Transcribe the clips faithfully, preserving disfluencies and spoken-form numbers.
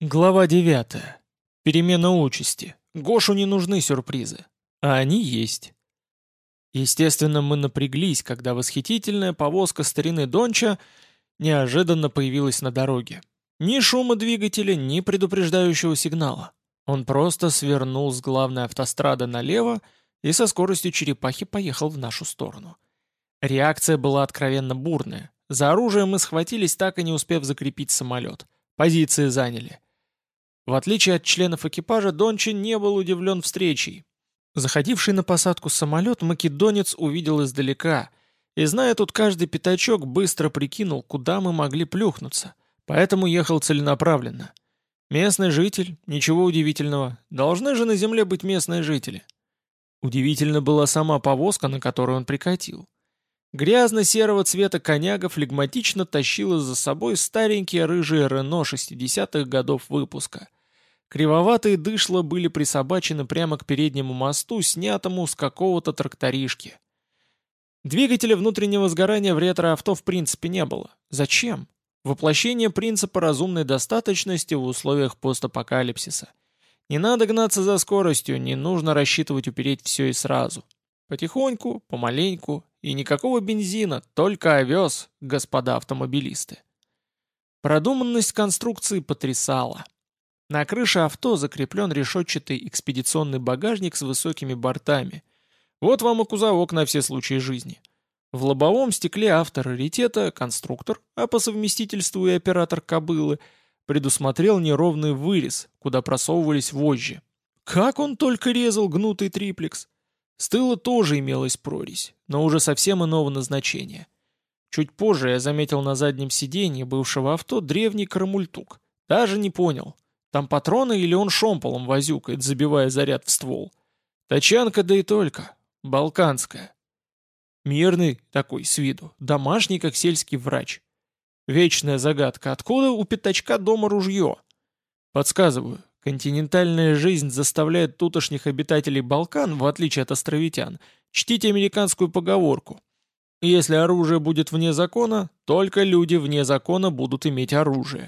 Глава девятая. Перемена участи. Гошу не нужны сюрпризы. А они есть. Естественно, мы напряглись, когда восхитительная повозка старины Донча неожиданно появилась на дороге. Ни шума двигателя, ни предупреждающего сигнала. Он просто свернул с главной автострады налево и со скоростью черепахи поехал в нашу сторону. Реакция была откровенно бурная. За оружие мы схватились, так и не успев закрепить самолет. Позиции заняли. В отличие от членов экипажа, Дончин не был удивлен встречей. Заходивший на посадку самолет македонец увидел издалека, и, зная тут каждый пятачок, быстро прикинул, куда мы могли плюхнуться, поэтому ехал целенаправленно. Местный житель, ничего удивительного, должны же на земле быть местные жители. Удивительно была сама повозка, на которую он прикатил. Грязно-серого цвета коняга флегматично тащила за собой старенькие рыжие Рено шестидесятых годов выпуска. Кривоватые дышла были присобачены прямо к переднему мосту, снятому с какого-то тракторишки. Двигателя внутреннего сгорания в ретроавто в принципе не было. Зачем? Воплощение принципа разумной достаточности в условиях постапокалипсиса. Не надо гнаться за скоростью, не нужно рассчитывать упереть все и сразу. Потихоньку, помаленьку, и никакого бензина, только овес, господа автомобилисты. Продуманность конструкции потрясала. На крыше авто закреплен решетчатый экспедиционный багажник с высокими бортами. Вот вам и кузовок на все случаи жизни. В лобовом стекле автораритета конструктор, а по совместительству и оператор кобылы, предусмотрел неровный вырез, куда просовывались вожжи. Как он только резал гнутый триплекс! С тыла тоже имелась прорезь, но уже совсем иного назначения. Чуть позже я заметил на заднем сиденье бывшего авто древний карамультук. Даже не понял, там патроны или он шомполом возюкает, забивая заряд в ствол. Тачанка, да и только. Балканская. Мирный такой с виду, домашний, как сельский врач. Вечная загадка, откуда у пятачка дома ружье? Подсказываю. Континентальная жизнь заставляет тутошних обитателей Балкан, в отличие от островитян, чтить американскую поговорку. Если оружие будет вне закона, только люди вне закона будут иметь оружие.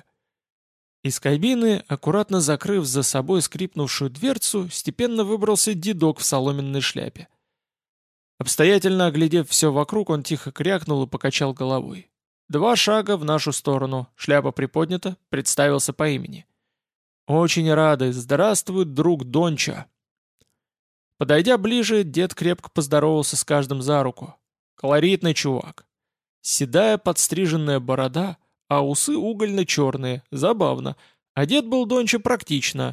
Из кабины, аккуратно закрыв за собой скрипнувшую дверцу, степенно выбрался дедок в соломенной шляпе. Обстоятельно оглядев все вокруг, он тихо крякнул и покачал головой. Два шага в нашу сторону, шляпа приподнята, представился по имени. «Очень рады. Здравствуй, друг Донча!» Подойдя ближе, дед крепко поздоровался с каждым за руку. Колоритный чувак. Седая подстриженная борода, а усы угольно-черные. Забавно. Одет был Донча практично.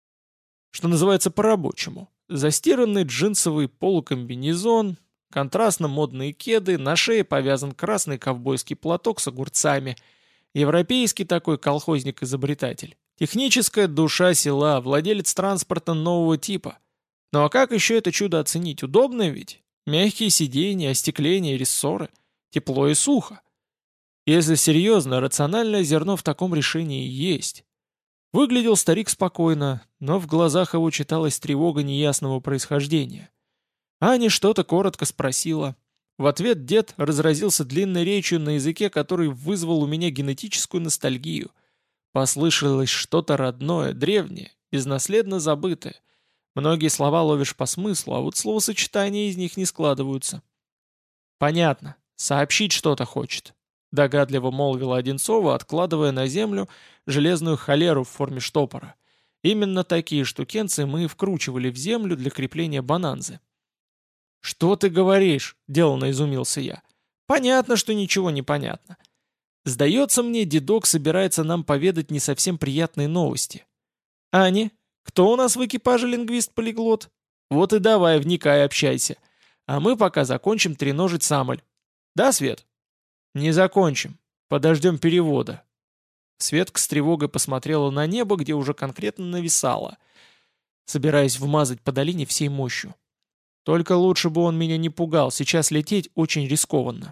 Что называется по-рабочему. Застиранный джинсовый полукомбинезон, контрастно модные кеды, на шее повязан красный ковбойский платок с огурцами. Европейский такой колхозник-изобретатель. Техническая душа села, владелец транспорта нового типа. Ну а как еще это чудо оценить? Удобно ведь? Мягкие сиденья, остекление, рессоры. Тепло и сухо. Если серьезно, рациональное зерно в таком решении есть. Выглядел старик спокойно, но в глазах его читалась тревога неясного происхождения. Аня что-то коротко спросила. В ответ дед разразился длинной речью на языке, который вызвал у меня генетическую ностальгию. Послышалось что-то родное, древнее, безнаследно забытое. Многие слова ловишь по смыслу, а вот словосочетания из них не складываются. «Понятно. Сообщить что-то хочет», — догадливо молвила Одинцова, откладывая на землю железную холеру в форме штопора. Именно такие штукенцы мы и вкручивали в землю для крепления бананзы. «Что ты говоришь?» — деланно изумился я. «Понятно, что ничего не понятно. Сдается мне, дедок собирается нам поведать не совсем приятные новости. Ани, кто у нас в экипаже лингвист-полиглот? Вот и давай, вникай, общайся. А мы пока закончим треножить Самоль. Да, Свет? Не закончим. Подождем перевода». Светка с тревогой посмотрела на небо, где уже конкретно нависала, собираясь вмазать по долине всей мощью. Только лучше бы он меня не пугал, сейчас лететь очень рискованно.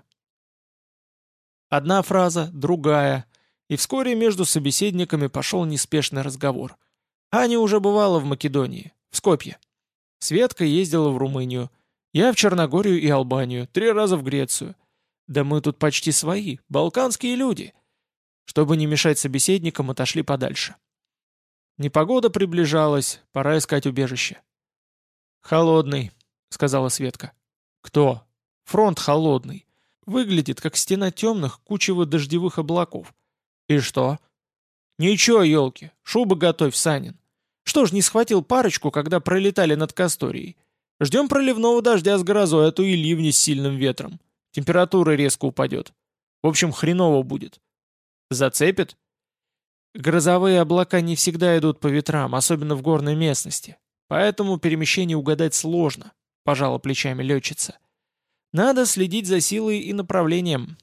Одна фраза, другая, и вскоре между собеседниками пошел неспешный разговор. Аня уже бывала в Македонии, в Скопье. Светка ездила в Румынию, я в Черногорию и Албанию, три раза в Грецию. Да мы тут почти свои, балканские люди. Чтобы не мешать собеседникам, отошли подальше. Непогода приближалась, пора искать убежище. «Холодный», — сказала Светка. «Кто?» «Фронт холодный. Выглядит, как стена темных, кучево дождевых облаков». «И что?» «Ничего, елки, шубы готовь, Санин. Что ж, не схватил парочку, когда пролетали над Касторией? Ждем проливного дождя с грозой, а то и ливни с сильным ветром. Температура резко упадет. В общем, хреново будет». «Зацепит?» «Грозовые облака не всегда идут по ветрам, особенно в горной местности. Поэтому перемещение угадать сложно», — пожала плечами летчица. «Надо следить за силой и направлением».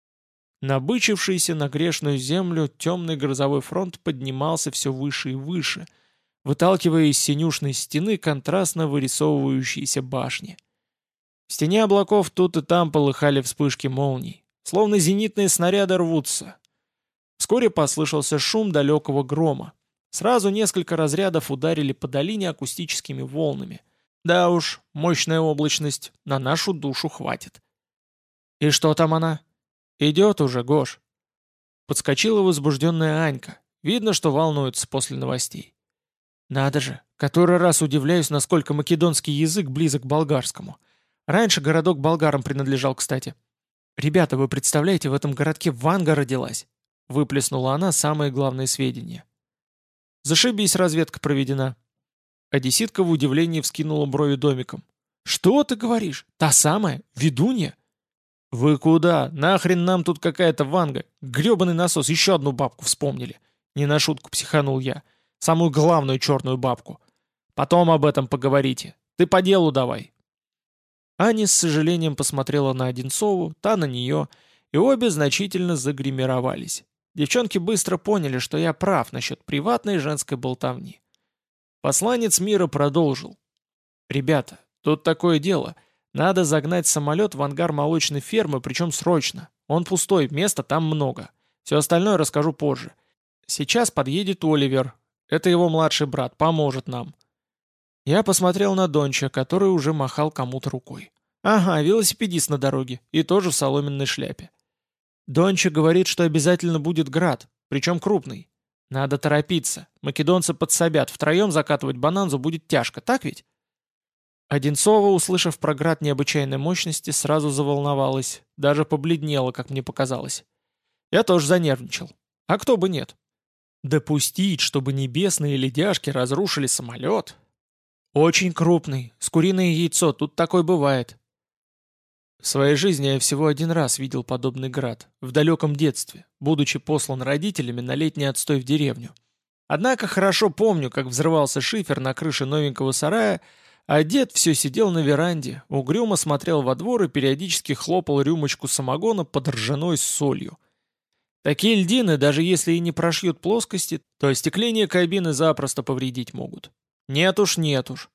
Набычившийся на грешную землю темный грозовой фронт поднимался все выше и выше, выталкивая из синюшной стены контрастно вырисовывающиеся башни. В стене облаков тут и там полыхали вспышки молний, словно зенитные снаряды рвутся. Вскоре послышался шум далекого грома. Сразу несколько разрядов ударили по долине акустическими волнами. Да уж, мощная облачность, на нашу душу хватит. «И что там она?» «Идет уже, Гош». Подскочила возбужденная Анька. Видно, что волнуется после новостей. «Надо же, который раз удивляюсь, насколько македонский язык близок к болгарскому. Раньше городок болгарам принадлежал, кстати. Ребята, вы представляете, в этом городке Ванга родилась?» Выплеснула она самые главные сведения. «Зашибись, разведка проведена». Одесситка в удивлении вскинула брови домиком. «Что ты говоришь? Та самая? Ведунья?» «Вы куда? Нахрен нам тут какая-то Ванга? Гребаный насос, еще одну бабку вспомнили». Не на шутку психанул я. Самую главную черную бабку. «Потом об этом поговорите. Ты по делу давай». Аня с сожалением посмотрела на Одинцову, та на нее, и обе значительно загримировались. Девчонки быстро поняли, что я прав насчет приватной женской болтовни. Посланец мира продолжил. «Ребята, тут такое дело. Надо загнать самолет в ангар молочной фермы, причем срочно. Он пустой, места там много. Все остальное расскажу позже. Сейчас подъедет Оливер. Это его младший брат, поможет нам». Я посмотрел на Донча, который уже махал кому-то рукой. Ага, велосипедист на дороге, и тоже в соломенной шляпе. Донча говорит, что обязательно будет град, причем крупный. Надо торопиться. Македонцы подсобят, втроем закатывать Бананзу будет тяжко, так ведь? Одинцова, услышав про град необычайной мощности, сразу заволновалась, даже побледнела, как мне показалось. Я тоже занервничал. А кто бы нет? Допустить, чтобы небесные ледяшки разрушили самолет? Очень крупный, с куриное яйцо, тут такое бывает. В своей жизни я всего один раз видел подобный град, в далеком детстве, будучи послан родителями на летний отстой в деревню. Однако хорошо помню, как взрывался шифер на крыше новенького сарая, а дед все сидел на веранде, угрюмо смотрел во двор и периодически хлопал рюмочку самогона под ржаной с солью. Такие льдины, даже если и не прошьют плоскости, то остекление кабины запросто повредить могут. Нет уж, нет уж.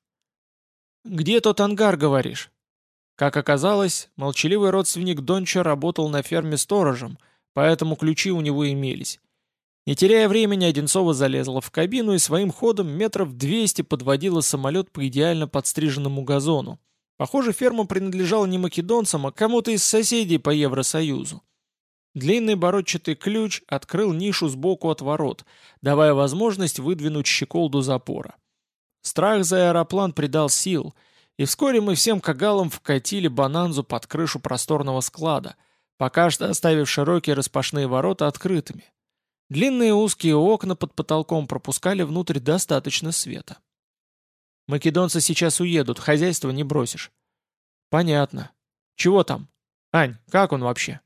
«Где тот ангар, говоришь?» Как оказалось, молчаливый родственник Донча работал на ферме сторожем, поэтому ключи у него имелись. Не теряя времени, Одинцова залезла в кабину и своим ходом метров двести подводила самолет по идеально подстриженному газону. Похоже, ферма принадлежала не македонцам, а кому-то из соседей по Евросоюзу. Длинный бородчатый ключ открыл нишу сбоку от ворот, давая возможность выдвинуть щеколду запора. Страх за аэроплан придал сил, и вскоре мы всем кагалам вкатили Бананзу под крышу просторного склада, пока что оставив широкие распашные ворота открытыми. Длинные узкие окна под потолком пропускали внутрь достаточно света. Македонцы сейчас уедут, хозяйство не бросишь. Понятно. Чего там? Ань, как он вообще?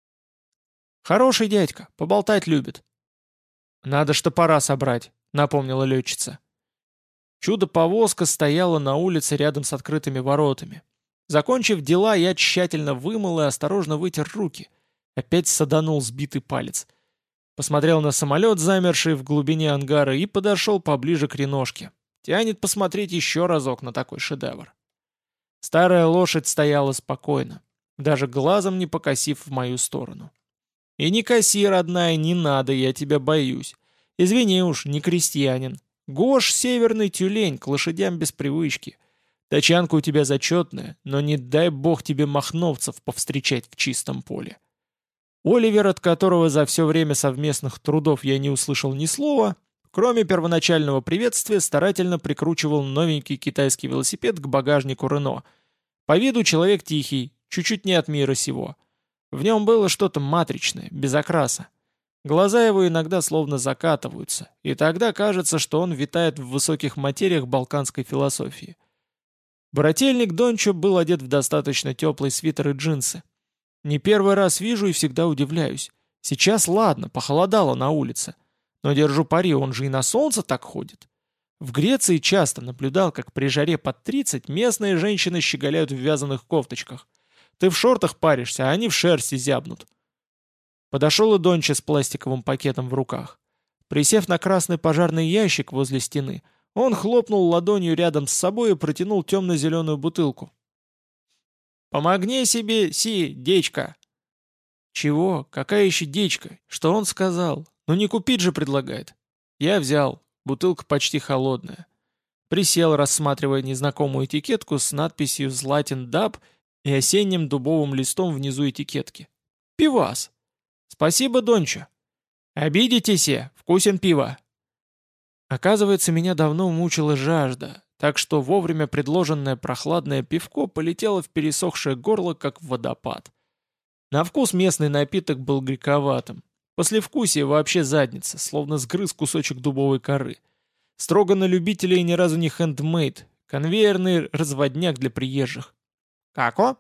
Хороший дядька, поболтать любит. Надо штопора собрать, напомнила летчица. Чудо-повозка стояла на улице рядом с открытыми воротами. Закончив дела, я тщательно вымыл и осторожно вытер руки. Опять саданул сбитый палец. Посмотрел на самолет, замерший в глубине ангара, и подошел поближе к реношке. Тянет посмотреть еще разок на такой шедевр. Старая лошадь стояла спокойно, даже глазом не покосив в мою сторону. «И не коси, родная, не надо, я тебя боюсь. Извини уж, не крестьянин. Гош — северный тюлень, к лошадям без привычки. Тачанка у тебя зачетная, но не дай бог тебе махновцев повстречать в чистом поле». Оливер, от которого за все время совместных трудов я не услышал ни слова, Кроме первоначального приветствия, старательно прикручивал новенький китайский велосипед к багажнику Рено. По виду человек тихий, чуть-чуть не от мира сего. В нем было что-то матричное, без окраса. Глаза его иногда словно закатываются, и тогда кажется, что он витает в высоких материях балканской философии. Брательник Дончо был одет в достаточно теплый свитер и джинсы. Не первый раз вижу и всегда удивляюсь. Сейчас ладно, похолодало на улице. Но держу пари, он же и на солнце так ходит. В Греции часто наблюдал, как при жаре под тридцать местные женщины щеголяют в вязаных кофточках. Ты в шортах паришься, а они в шерсти зябнут. Подошел и Донча с пластиковым пакетом в руках. Присев на красный пожарный ящик возле стены, он хлопнул ладонью рядом с собой и протянул темно-зеленую бутылку. «Помогни себе, си, дечка!» «Чего? Какая еще дечка? Что он сказал? Ну не купить же предлагает». Я взял. Бутылка почти холодная. Присел, рассматривая незнакомую этикетку с надписью «Златин Даб» и осенним дубовым листом внизу этикетки. «Пивас!» «Спасибо, Дончо!» «Обидитесь, вкусен пиво!» Оказывается, меня давно мучила жажда, так что вовремя предложенное прохладное пивко полетело в пересохшее горло, как водопад. На вкус местный напиток был горьковатым. Послевкусие вообще задница, словно сгрыз кусочек дубовой коры. Строго на любителей и ни разу не хендмейд, конвейерный разводняк для приезжих. «Како?»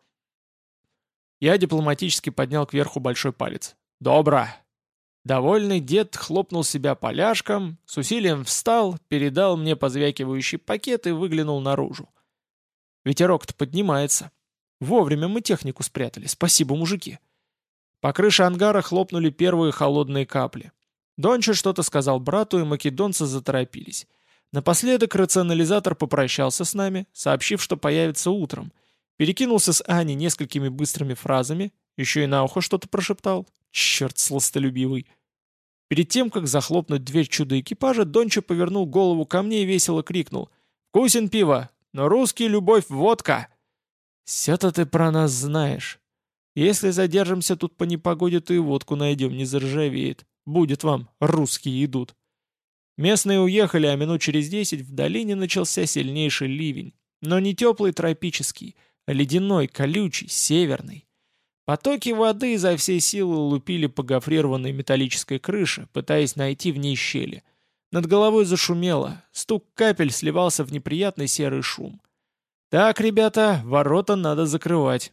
Я дипломатически поднял кверху большой палец. «Добро!» Довольный дед хлопнул себя поляшком, с усилием встал, передал мне позвякивающий пакет и выглянул наружу. Ветерок-то поднимается. Вовремя мы технику спрятали, спасибо, мужики. По крыше ангара хлопнули первые холодные капли. Донча что-то сказал брату, и македонцы заторопились. Напоследок рационализатор попрощался с нами, сообщив, что появится утром. Перекинулся с Аней несколькими быстрыми фразами, еще и на ухо что-то прошептал. Черт сластолюбивый. Перед тем, как захлопнуть дверь чудо-экипажа, Донча повернул голову ко мне и весело крикнул. «Вкусен пиво, но русский любовь водка!» «Все-то ты про нас знаешь. Если задержимся тут по непогоде, то и водку найдем, не заржавеет. Будет вам, русские идут». Местные уехали, а минут через десять в долине начался сильнейший ливень. Но не теплый тропический, а ледяной, колючий, северный. Потоки воды изо всей силы лупили по гофрированной металлической крыше, пытаясь найти в ней щели. Над головой зашумело, стук капель сливался в неприятный серый шум. «Так, ребята, ворота надо закрывать».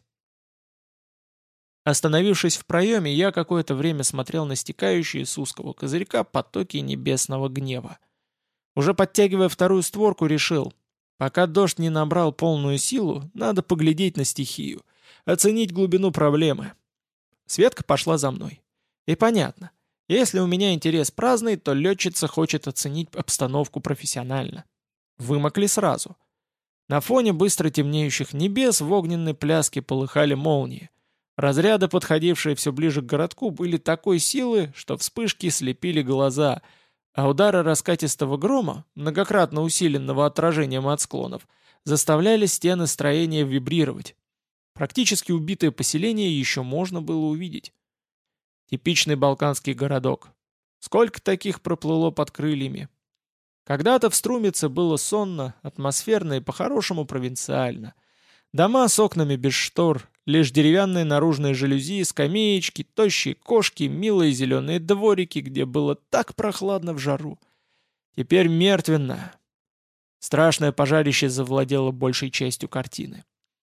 Остановившись в проеме, я какое-то время смотрел на стекающие с узкого козырька потоки небесного гнева. Уже подтягивая вторую створку, решил, пока дождь не набрал полную силу, надо поглядеть на стихию, оценить глубину проблемы. Светка пошла за мной. И понятно, если у меня интерес праздный, то летчица хочет оценить обстановку профессионально. Вымокли сразу. На фоне быстро темнеющих небес в огненной пляске полыхали молнии. Разряды, подходившие все ближе к городку, были такой силы, что вспышки слепили глаза, а удары раскатистого грома, многократно усиленного отражением от склонов, заставляли стены строения вибрировать. Практически убитое поселение еще можно было увидеть. Типичный балканский городок. Сколько таких проплыло под крыльями. Когда-то в Струмице было сонно, атмосферно и по-хорошему провинциально. Дома с окнами без штор, лишь деревянные наружные жалюзи, скамеечки, тощие кошки, милые зеленые дворики, где было так прохладно в жару. Теперь мертвенно. Страшное пожарище завладело большей частью картины.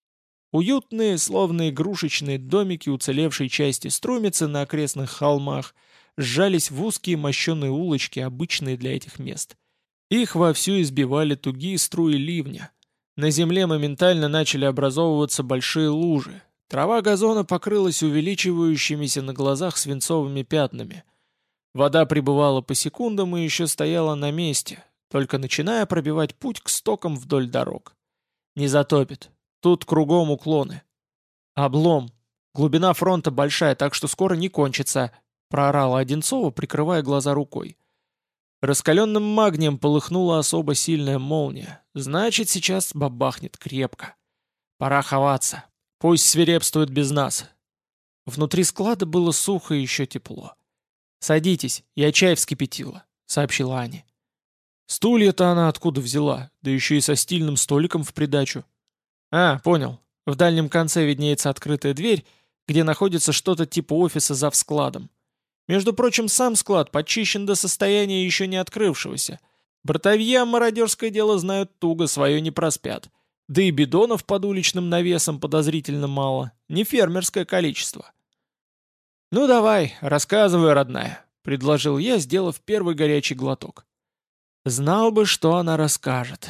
Уютные, словно игрушечные домики уцелевшей части Струмицы на окрестных холмах сжались в узкие мощеные улочки, обычные для этих мест. Их вовсю избивали тугие струи ливня. На земле моментально начали образовываться большие лужи. Трава газона покрылась увеличивающимися на глазах свинцовыми пятнами. Вода прибывала по секундам и еще стояла на месте, только начиная пробивать путь к стокам вдоль дорог. Не затопит. Тут кругом уклоны. «Облом. Глубина фронта большая, так что скоро не кончится», — проорала Одинцова, прикрывая глаза рукой. Раскаленным магнием полыхнула особо сильная молния. Значит, сейчас бабахнет крепко. Пора ховаться. Пусть свирепствует без нас. Внутри склада было сухо и еще тепло. «Садитесь, я чай вскипятила», — сообщила Аня. Стулья-то она откуда взяла, да еще и со стильным столиком в придачу. А, понял. В дальнем конце виднеется открытая дверь, где находится что-то типа офиса зав складом. Между прочим, сам склад почищен до состояния еще не открывшегося. Братовья мародерское дело знают туго, свое не проспят. Да и бидонов под уличным навесом подозрительно мало, не фермерское количество. «Ну давай, рассказывай, родная», — предложил я, сделав первый горячий глоток. Знал бы, что она расскажет.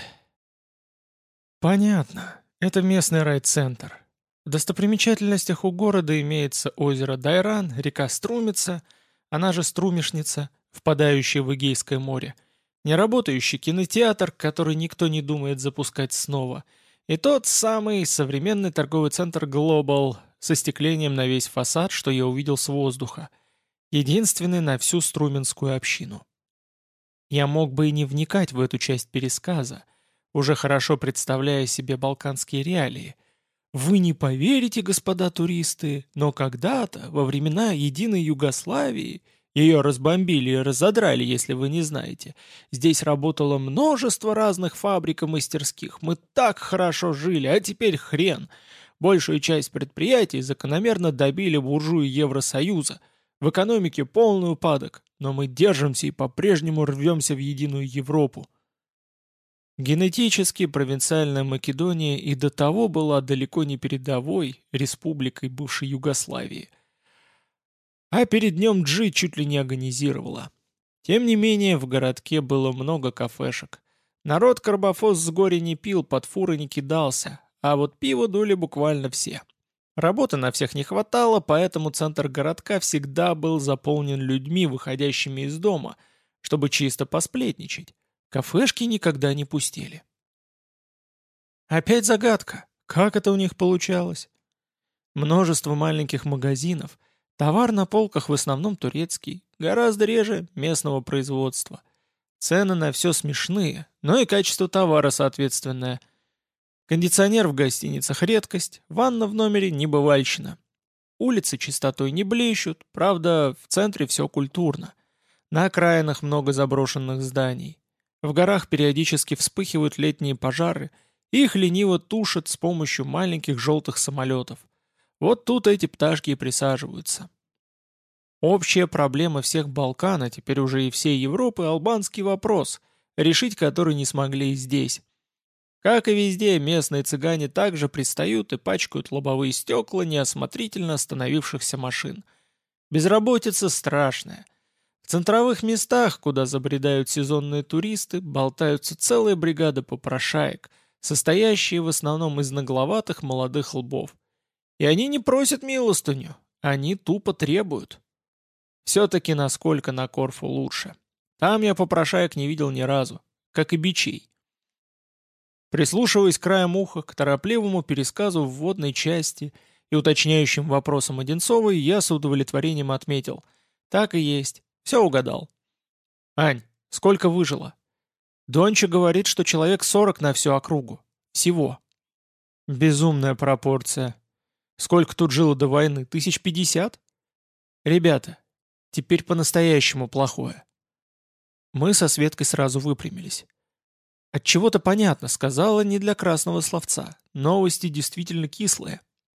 Понятно. Это местный райцентр. В достопримечательностях у города имеется озеро Дайран, река Струмица, она же Струмишница, впадающая в Эгейское море, неработающий кинотеатр, который никто не думает запускать снова, и тот самый современный торговый центр Global с остеклением на весь фасад, что я увидел с воздуха, единственный на всю Струменскую общину. Я мог бы и не вникать в эту часть пересказа, уже хорошо представляя себе балканские реалии. Вы не поверите, господа туристы, но когда-то, во времена единой Югославии, ее разбомбили и разодрали, если вы не знаете, здесь работало множество разных фабрик и мастерских, мы так хорошо жили, а теперь хрен. Большую часть предприятий закономерно добили буржуи Евросоюза, в экономике полный упадок, но мы держимся и по-прежнему рвемся в единую Европу. Генетически провинциальная Македония и до того была далеко не передовой республикой бывшей Югославии. А перед днем Джи чуть ли не агонизировала. Тем не менее, в городке было много кафешек. Народ Карбофос с горя не пил, под фуры не кидался, а вот пиво дули буквально все. Работы на всех не хватало, поэтому центр городка всегда был заполнен людьми, выходящими из дома, чтобы чисто посплетничать. Кафешки никогда не пустели. Опять загадка. Как это у них получалось? Множество маленьких магазинов. Товар на полках в основном турецкий, гораздо реже местного производства. Цены на все смешные, но и качество товара соответственное. Кондиционер в гостиницах редкость, ванна в номере небывальщина. Улицы чистотой не блещут, правда, в центре все культурно. На окраинах много заброшенных зданий. В горах периодически вспыхивают летние пожары, и их лениво тушат с помощью маленьких желтых самолетов. Вот тут эти пташки и присаживаются. Общая проблема всех Балкан, а теперь уже и всей Европы, албанский вопрос, решить который не смогли и здесь. Как и везде, местные цыгане также пристают и пачкают лобовые стекла неосмотрительно остановившихся машин. Безработица страшная. В центровых местах, куда забредают сезонные туристы, болтаются целые бригады попрошаек, состоящие в основном из нагловатых молодых лбов. И они не просят милостыню, они тупо требуют. Все-таки насколько на Корфу лучше. Там я попрошаек не видел ни разу, как и бичей. Прислушиваясь краем уха к торопливому пересказу вводной части и уточняющим вопросам Одинцовой, я с удовлетворением отметил. Так и есть. Все угадал. Ань, сколько выжило? Донча говорит, что человек сорок на всю округу. Всего. Безумная пропорция. Сколько тут жило до войны? Тысяч пятьдесят? Ребята, теперь по-настоящему плохое. Мы со Светкой сразу выпрямились. Отчего-то понятно, сказала не для красного словца. Новости действительно кислые.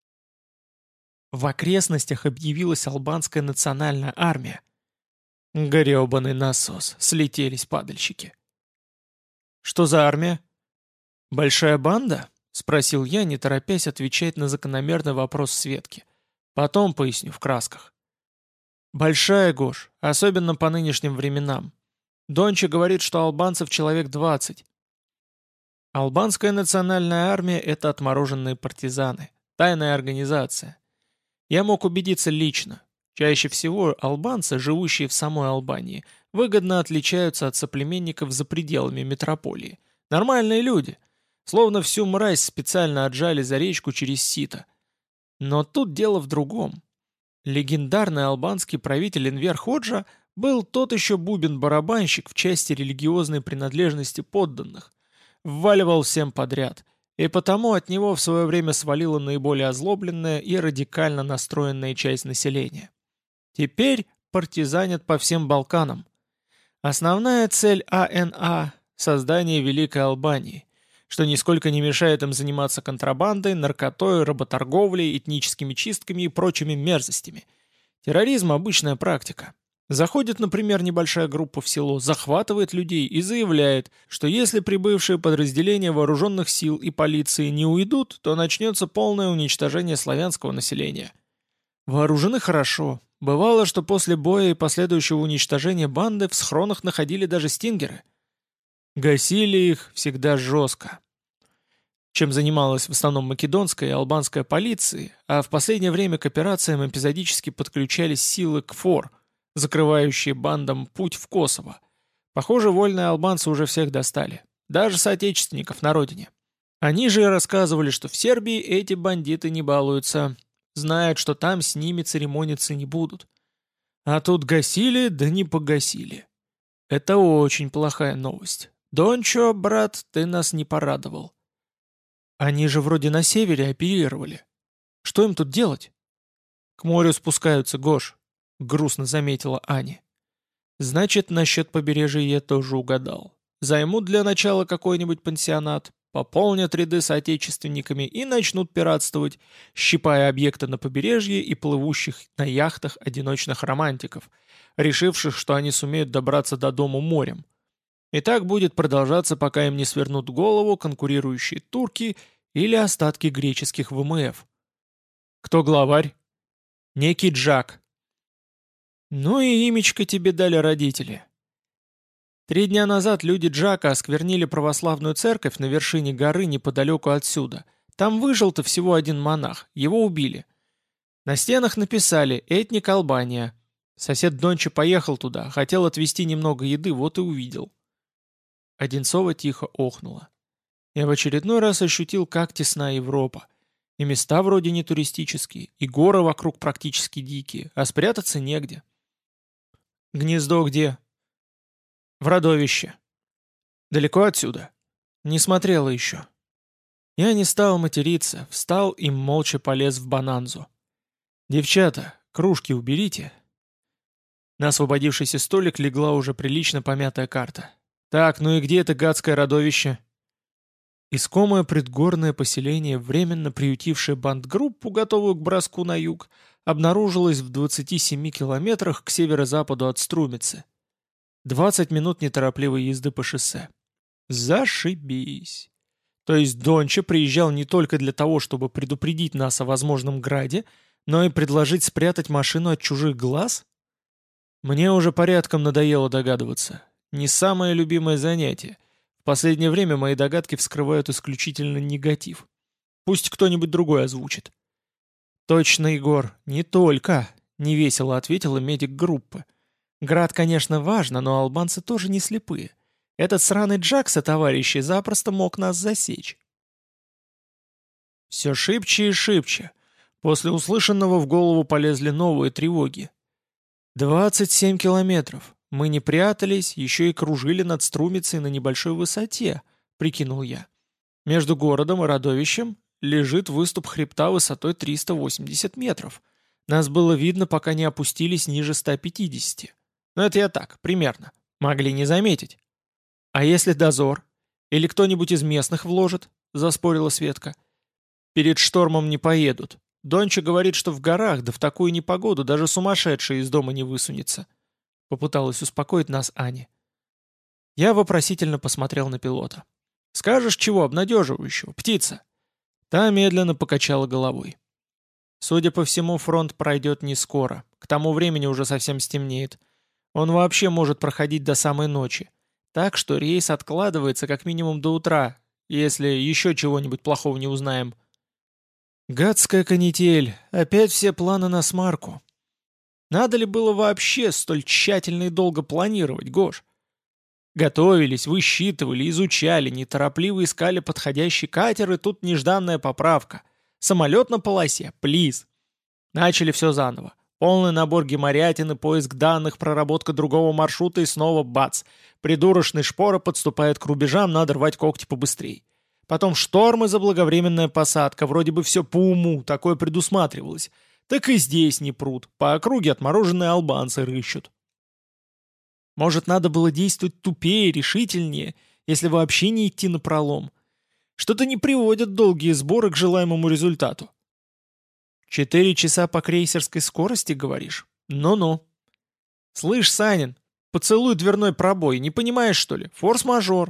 В окрестностях объявилась албанская национальная армия. Гребаный насос, слетелись падальщики. Что за армия? Большая банда? Спросил я, не торопясь отвечать на закономерный вопрос Светки. Потом поясню в красках. Большая, Гош, особенно по нынешним временам. Донча говорит, что албанцев человек двадцать. Албанская национальная армия — это отмороженные партизаны, тайная организация. Я мог убедиться лично. Чаще всего албанцы, живущие в самой Албании, выгодно отличаются от соплеменников за пределами метрополии. Нормальные люди. Словно всю мразь специально отжали за речку через сито. Но тут дело в другом. Легендарный албанский правитель Энвер Ходжа был тот еще бубен-барабанщик в части религиозной принадлежности подданных. Вваливал всем подряд. И потому от него в свое время свалила наиболее озлобленная и радикально настроенная часть населения. Теперь партизанят по всем Балканам. Основная цель АНА создание Великой Албании, что нисколько не мешает им заниматься контрабандой, наркотой, работорговлей, этническими чистками и прочими мерзостями. Терроризм – обычная практика. Заходит, например, небольшая группа в село, захватывает людей и заявляет, что если прибывшие подразделения вооруженных сил и полиции не уйдут, то начнется полное уничтожение славянского населения. Вооружены хорошо. Бывало, что после боя и последующего уничтожения банды в схронах находили даже стингеры. Гасили их всегда жестко. Чем занималась в основном македонская и албанская полиции, а в последнее время к операциям эпизодически подключались силы КФОР, закрывающие бандам путь в Косово. Похоже, вольные албанцы уже всех достали. Даже соотечественников на родине. Они же и рассказывали, что в Сербии эти бандиты не балуются. Знают, что там с ними церемониться не будут. А тут гасили, да не погасили. Это очень плохая новость. Дончо, брат, ты нас не порадовал. Они же вроде на севере оперировали. Что им тут делать? К морю спускаются, Гош, грустно заметила Аня. Значит, насчет побережья я тоже угадал. Займут для начала какой-нибудь пансионат, пополнят ряды соотечественниками и начнут пиратствовать, щипая объекты на побережье и плывущих на яхтах одиночных романтиков, решивших, что они сумеют добраться до дому морем. И так будет продолжаться, пока им не свернут голову конкурирующие турки или остатки греческих ВМФ. Кто главарь? Некий Джак. Ну и имечко тебе дали родители. Три дня назад люди Джака осквернили православную церковь на вершине горы неподалеку отсюда. Там выжил-то всего один монах, его убили. На стенах написали «Этник Албания». Сосед Донча поехал туда, хотел отвезти немного еды, вот и увидел. Одинцова тихо охнула. Я в очередной раз ощутил, как тесна Европа. И места вроде не туристические, и горы вокруг практически дикие, а спрятаться негде. Гнездо где? В Радовище. Далеко отсюда? Не смотрела еще. Я не стал материться, встал и молча полез в бананзу. «Девчата, кружки уберите». На освободившийся столик легла уже прилично помятая карта. «Так, ну и где это гадское Радовище?» Искомое предгорное поселение, временно приютившее бандгруппу, готовую к броску на юг, обнаружилось в двадцати семи километрах к северо-западу от Струмицы. двадцать минут неторопливой езды по шоссе. Зашибись. То есть Донча приезжал не только для того, чтобы предупредить нас о возможном граде, но и предложить спрятать машину от чужих глаз? Мне уже порядком надоело догадываться. Не самое любимое занятие. В последнее время мои догадки вскрывают исключительно негатив. Пусть кто-нибудь другой озвучит. «Точно, Егор, не только», — невесело ответила медик группы. «Град, конечно, важно, но албанцы тоже не слепые. Этот сраный Джакса, товарищи, запросто мог нас засечь». Все шибче и шибче. После услышанного в голову полезли новые тревоги. «Двадцать семь километров. Мы не прятались, еще и кружили над Струмицей на небольшой высоте», — прикинул я. «Между городом и Радовищем лежит выступ хребта высотой триста восемьдесят метров. Нас было видно, пока не опустились ниже ста пятидесяти. Но это я так, примерно. Могли не заметить». «А если дозор? Или кто-нибудь из местных вложит?» — заспорила Светка. «Перед штормом не поедут. Донча говорит, что в горах, да в такую непогоду даже сумасшедший из дома не высунется». Попыталась успокоить нас Аня. Я вопросительно посмотрел на пилота. «Скажешь, чего обнадеживающего, птица?» Та медленно покачала головой. «Судя по всему, фронт пройдет не скоро. К тому времени уже совсем стемнеет. Он вообще может проходить до самой ночи. Так что рейс откладывается как минимум до утра, если еще чего-нибудь плохого не узнаем». «Гадская канитель. Опять все планы на смарку». Надо ли было вообще столь тщательно и долго планировать, Гош? Готовились, высчитывали, изучали, неторопливо искали подходящий катер, и тут нежданная поправка. Самолет на полосе, плиз. Начали все заново. Полный набор геморрятины, поиск данных, проработка другого маршрута и снова бац. Придурочный шпора подступает к рубежам, надо рвать когти побыстрей. Потом шторм и заблаговременная посадка, вроде бы все по уму, такое предусматривалось. Так и здесь не прут, по округе отмороженные албанцы рыщут. Может, надо было действовать тупее, решительнее, если вообще не идти напролом. Что-то не приводят долгие сборы к желаемому результату. Четыре часа по крейсерской скорости, говоришь? Ну-ну. Слышь, Санин, поцелуй дверной пробой, не понимаешь, что ли? Форс-мажор.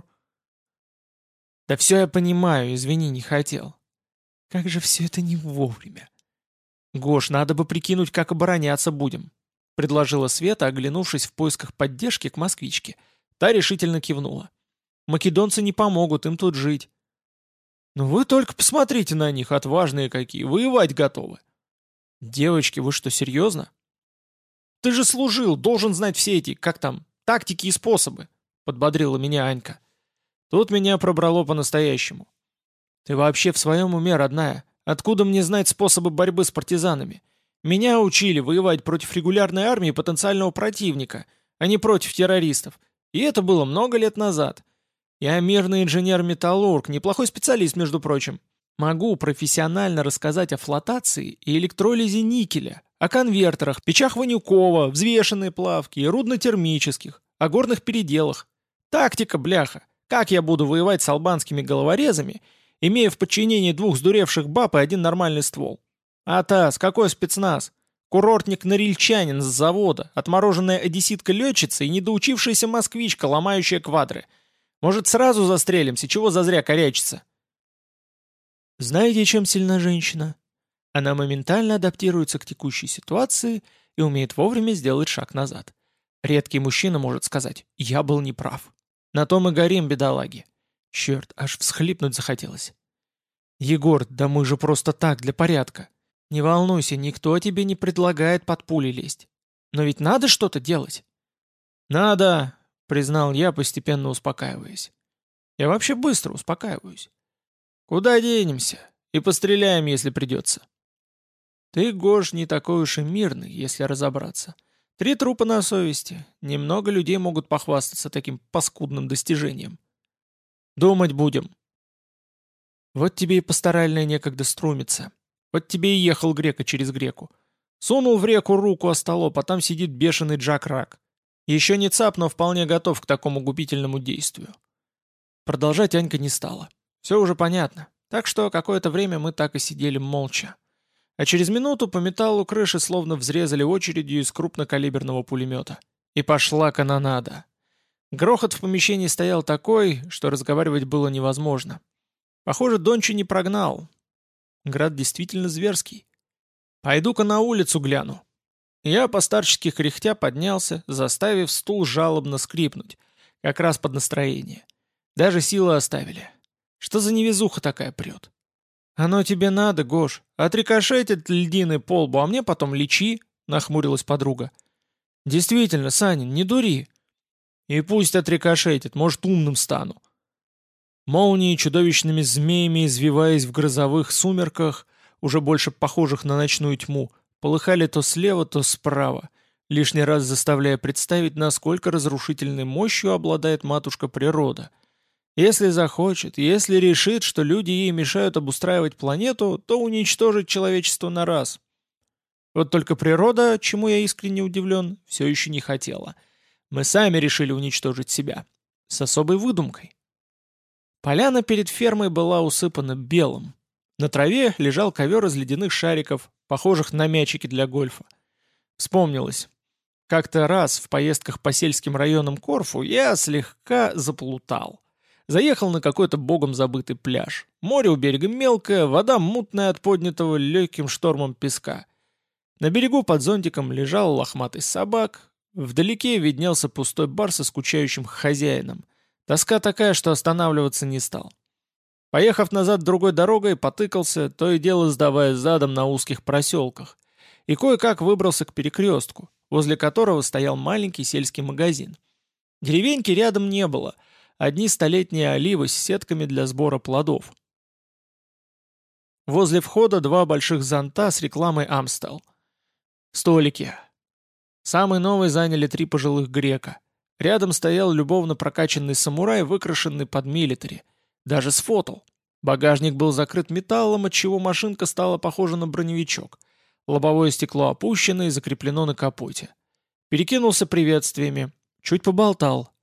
Да все я понимаю, извини, не хотел. Как же все это не вовремя. Гош, надо бы прикинуть, как обороняться будем, предложила Света, оглянувшись в поисках поддержки к москвичке. Та решительно кивнула. Македонцы не помогут, им тут жить. Ну вы только посмотрите на них, отважные какие, воевать готовы. Девочки, вы что, серьезно? Ты же служил, должен знать все эти, как там, тактики и способы, подбодрила меня Анька. Тут меня пробрало по-настоящему. Ты вообще в своем уме, родная? Откуда мне знать способы борьбы с партизанами? Меня учили воевать против регулярной армии потенциального противника, а не против террористов. И это было много лет назад. Я мирный инженер-металлург, неплохой специалист, между прочим. Могу профессионально рассказать о флотации и электролизе никеля, о конвертерах, печах Ванюкова, взвешенной плавки и рудно-термических, о горных переделах. Тактика, бляха. Как я буду воевать с албанскими головорезами, имея в подчинении двух сдуревших баб и один нормальный ствол? Атас, какой спецназ? Курортник-норильчанин с завода, отмороженная одесситка-летчица и недоучившаяся москвичка, ломающая квадры. Может, сразу застрелимся, чего зазря корячиться? Знаете, чем сильна женщина? Она моментально адаптируется к текущей ситуации и умеет вовремя сделать шаг назад. Редкий мужчина может сказать «я был неправ». На том и горим, бедолаги. Черт, аж всхлипнуть захотелось. Егор, да мы же просто так, для порядка. Не волнуйся, никто тебе не предлагает под пули лезть. Но ведь надо что-то делать. Надо, признал я, постепенно успокаиваясь. Я вообще быстро успокаиваюсь. Куда денемся? И постреляем, если придется. Ты, Гош, не такой уж и мирный, если разобраться. Три трупа на совести. Немного людей могут похвастаться таким паскудным достижением. Думать будем. Вот тебе и пасторальная некогда струмится. Вот тебе и ехал грека через греку. Сунул в реку руку остолоп, а там сидит бешеный Джак-Рак. Еще не цап, но вполне готов к такому губительному действию. Продолжать Анька не стала. Все уже понятно. Так что какое-то время мы так и сидели молча. А через минуту по металлу крыши словно взрезали очередью из крупнокалиберного пулемета. И пошла канонада. Грохот в помещении стоял такой, что разговаривать было невозможно. Похоже, Донча не прогнал. Град действительно зверский. Пойду-ка на улицу гляну. Я по-старчески кряхтя поднялся, заставив стул жалобно скрипнуть, как раз под настроение. Даже силы оставили. Что за невезуха такая прет? «Оно тебе надо, Гош. Отрикошетит льдины по лбу, а мне потом лечи», — нахмурилась подруга. «Действительно, Санин, не дури». «И пусть отрикошетит, может, умным стану». Молнии чудовищными змеями, извиваясь в грозовых сумерках, уже больше похожих на ночную тьму, полыхали то слева, то справа, лишний раз заставляя представить, насколько разрушительной мощью обладает матушка природа. Если захочет, если решит, что люди ей мешают обустраивать планету, то уничтожит человечество на раз. Вот только природа, чему я искренне удивлен, все еще не хотела. Мы сами решили уничтожить себя. С особой выдумкой. Поляна перед фермой была усыпана белым. На траве лежал ковер из ледяных шариков, похожих на мячики для гольфа. Вспомнилось. Как-то раз в поездках по сельским районам Корфу я слегка заплутал. Заехал на какой-то богом забытый пляж. Море у берега мелкое, вода мутная от поднятого легким штормом песка. На берегу под зонтиком лежал лохматый собак. Вдалеке виднелся пустой бар со скучающим хозяином. Тоска такая, что останавливаться не стал. Поехав назад другой дорогой, потыкался, то и дело сдавая задом на узких проселках. И кое-как выбрался к перекрестку, возле которого стоял маленький сельский магазин. Деревеньки рядом не было, одни столетние оливы с сетками для сбора плодов. Возле входа два больших зонта с рекламой «Амстел». Столики. Самый новый заняли три пожилых грека. Рядом стоял любовно прокачанный самурай, выкрашенный под милитари. Даже с фото. Багажник был закрыт металлом, отчего машинка стала похожа на броневичок. Лобовое стекло опущено и закреплено на капоте. Перекинулся приветствиями. Чуть поболтал.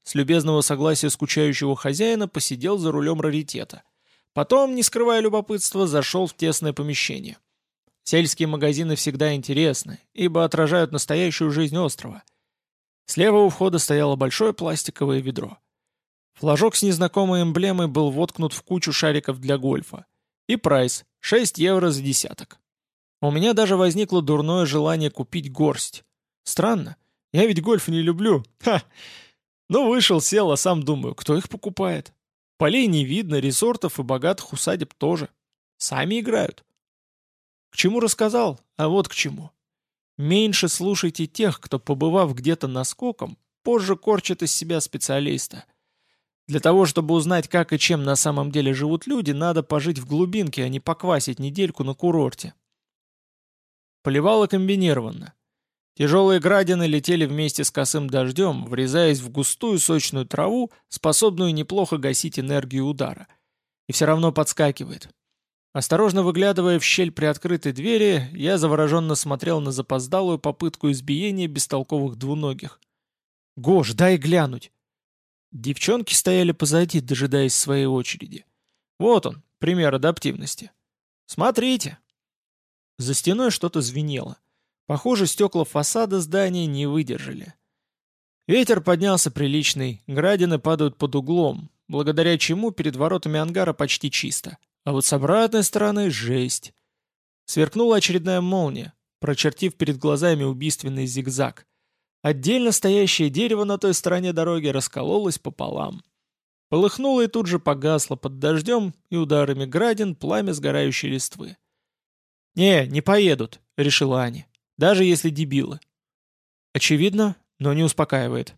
с любезного согласия скучающего хозяина посидел за рулем раритета. Потом, не скрывая любопытства, зашел в тесное помещение. Сельские магазины всегда интересны, ибо отражают настоящую жизнь острова. Слева у входа стояло большое пластиковое ведро. Флажок с незнакомой эмблемой был воткнут в кучу шариков для гольфа. И прайс – шесть евро за десяток. У меня даже возникло дурное желание купить горсть. Странно, я ведь гольф не люблю. Ха! Ну вышел, сел, а сам думаю, кто их покупает? Полей не видно, резортов и богатых усадеб тоже. Сами играют. К чему рассказал? А вот к чему. Меньше слушайте тех, кто, побывав где-то наскоком, позже корчит из себя специалиста. Для того, чтобы узнать, как и чем на самом деле живут люди, надо пожить в глубинке, а не поквасить недельку на курорте. Поливало комбинированно. Тяжелые градины летели вместе с косым дождем, врезаясь в густую сочную траву, способную неплохо гасить энергию удара. И все равно подскакивает. Осторожно выглядывая в щель приоткрытой двери, я завороженно смотрел на запоздалую попытку избиения бестолковых двуногих. «Гош, дай глянуть!» Девчонки стояли позади, дожидаясь своей очереди. Вот он, пример адаптивности. «Смотрите!» За стеной что-то звенело. Похоже, стекла фасада здания не выдержали. Ветер поднялся приличный, градины падают под углом, благодаря чему перед воротами ангара почти чисто. А вот с обратной стороны жесть. Сверкнула очередная молния, прочертив перед глазами убийственный зигзаг. Отдельно стоящее дерево на той стороне дороги раскололось пополам. Полыхнуло и тут же погасло под дождем и ударами градин пламя сгорающей листвы. «Не, не поедут», — решила Аня. «Даже если дебилы». Очевидно, но не успокаивает.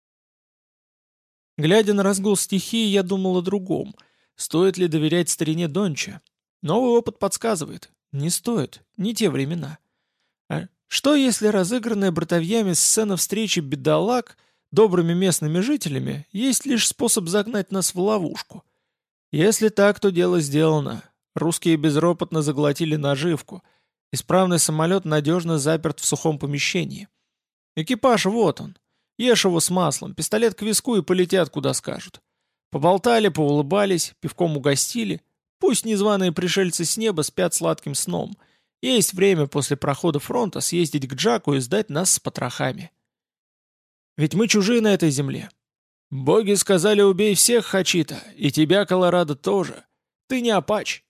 Глядя на разгул стихии, я думал о другом. Стоит ли доверять старине Донча? Новый опыт подсказывает. Не стоит, не те времена. А что если разыгранная братовьями сцена встречи бедолаг добрыми местными жителями есть лишь способ загнать нас в ловушку? Если так, то дело сделано. Русские безропотно заглотили наживку. Исправный самолет надежно заперт в сухом помещении. Экипаж вот он. Ешь его с маслом, пистолет к виску и полетят, куда скажут. Поболтали, поулыбались, пивком угостили. Пусть незваные пришельцы с неба спят сладким сном. Есть время после прохода фронта съездить к Джаку и сдать нас с потрохами. Ведь мы чужие на этой земле. Боги сказали: убей всех, Хачита, и тебя, Колорадо, тоже. Ты не апач.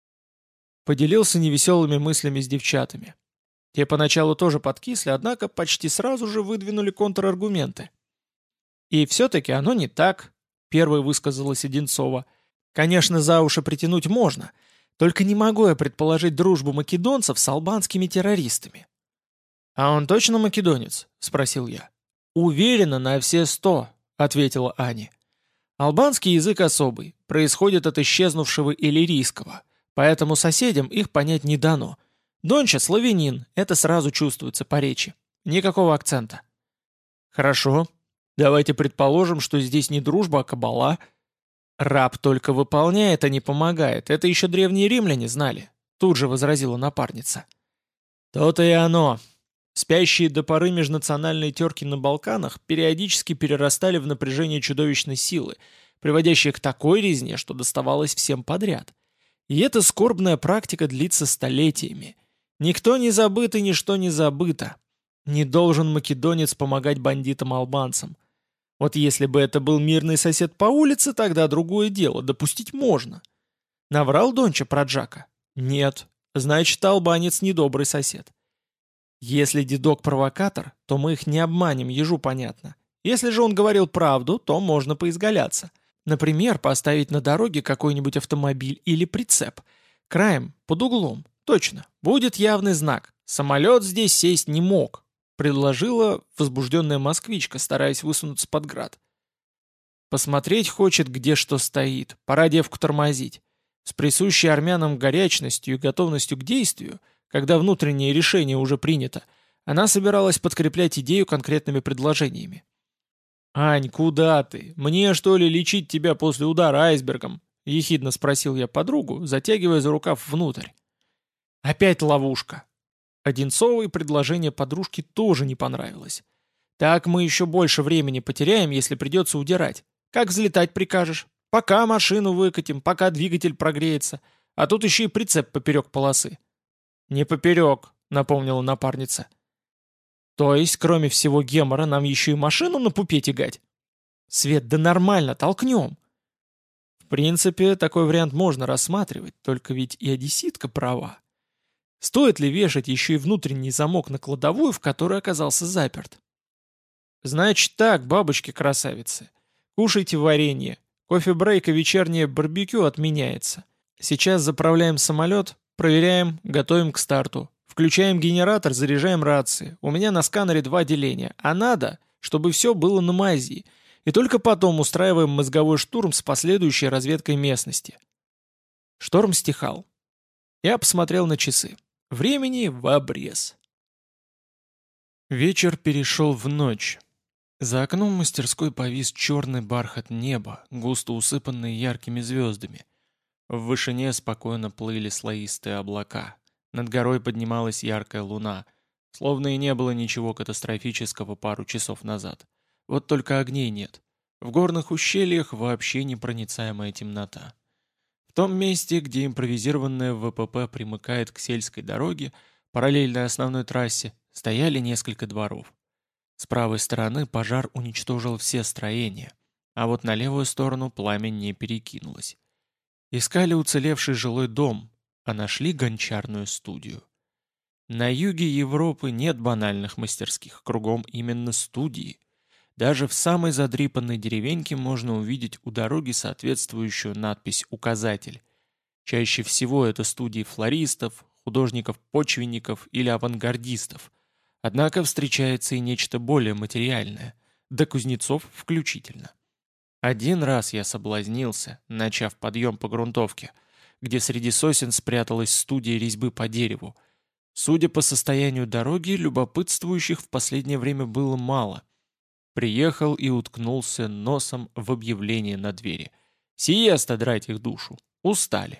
Поделился невеселыми мыслями с девчатами. Те поначалу тоже подкисли, однако почти сразу же выдвинули контраргументы. И все-таки оно не так, первой высказалась Одинцова. Конечно, за уши притянуть можно, только не могу я предположить дружбу македонцев с албанскими террористами. «А он точно македонец?» — спросил я. «Уверена на все сто», — ответила Аня. «Албанский язык особый, происходит от исчезнувшего иллирийского, поэтому соседям их понять не дано. Донча славянин, это сразу чувствуется по речи. Никакого акцента». «Хорошо. Давайте предположим, что здесь не дружба, а кабала». «Раб только выполняет, а не помогает. Это еще древние римляне знали», — тут же возразила напарница. «То-то и оно». Спящие до поры межнациональные терки на Балканах периодически перерастали в напряжение чудовищной силы, приводящие к такой резне, что доставалось всем подряд. И эта скорбная практика длится столетиями. Никто не забыт и ничто не забыто. Не должен македонец помогать бандитам-албанцам. Вот если бы это был мирный сосед по улице, тогда другое дело, допустить можно. Наврал Донча про Джака? Нет. Значит, албанец недобрый сосед. Если дедок провокатор, то мы их не обманем, ежу понятно. Если же он говорил правду, то можно поизгаляться. Например, поставить на дороге какой-нибудь автомобиль или прицеп. Краем, под углом. Точно. Будет явный знак. Самолет здесь сесть не мог. Предложила возбужденная москвичка, стараясь высунуться под град. Посмотреть хочет, где что стоит. Пора девку тормозить. С присущей армянам горячностью и готовностью к действию, когда внутреннее решение уже принято, она собиралась подкреплять идею конкретными предложениями. «Ань, куда ты? Мне, что ли, лечить тебя после удара айсбергом?» — ехидно спросил я подругу, затягивая за рукав внутрь. «Опять ловушка». Одинцовой предложение подружки тоже не понравилось. Так мы еще больше времени потеряем, если придется удирать. Как взлетать прикажешь? Пока машину выкатим, пока двигатель прогреется. А тут еще и прицеп поперек полосы». «Не поперек», — напомнила напарница. «То есть, кроме всего гемора, нам еще и машину на пупе тягать?» «Свет, да нормально, толкнем». В принципе, такой вариант можно рассматривать, только ведь и одесситка права. Стоит ли вешать еще и внутренний замок на кладовую, в которой оказался заперт? «Значит так, бабочки-красавицы, кушайте варенье, кофе-брейк и вечернее барбекю отменяется. Сейчас заправляем самолет, проверяем, готовим к старту. Включаем генератор, заряжаем рации. У меня на сканере два деления, а надо, чтобы все было на мази. И только потом устраиваем мозговой штурм с последующей разведкой местности». Шторм стихал. Я посмотрел на часы. Времени в обрез. Вечер перешел в ночь. За окном мастерской повис черный бархат неба, густо усыпанный яркими звездами. В вышине спокойно плыли слоистые облака. Над горой поднималась яркая луна, словно и не было ничего катастрофического пару часов назад. Вот только огней нет. В горных ущельях вообще непроницаемая темнота. В том месте, где импровизированная ВПП примыкает к сельской дороге, параллельной основной трассе, стояли несколько дворов. С правой стороны пожар уничтожил все строения, а вот на левую сторону пламя не перекинулось. Искали уцелевший жилой дом, а нашли гончарную студию. На юге Европы нет банальных мастерских, кругом именно студии. Даже в самой задрипанной деревеньке можно увидеть у дороги соответствующую надпись-указатель. Чаще всего это студии флористов, художников-почвенников или авангардистов. Однако встречается и нечто более материальное, до кузнецов включительно. Один раз я соблазнился, начав подъем по грунтовке, где среди сосен спряталась студия резьбы по дереву. Судя по состоянию дороги, любопытствующих в последнее время было мало. Приехал и уткнулся носом в объявление на двери. «Сиеста, драть их душу! Устали!»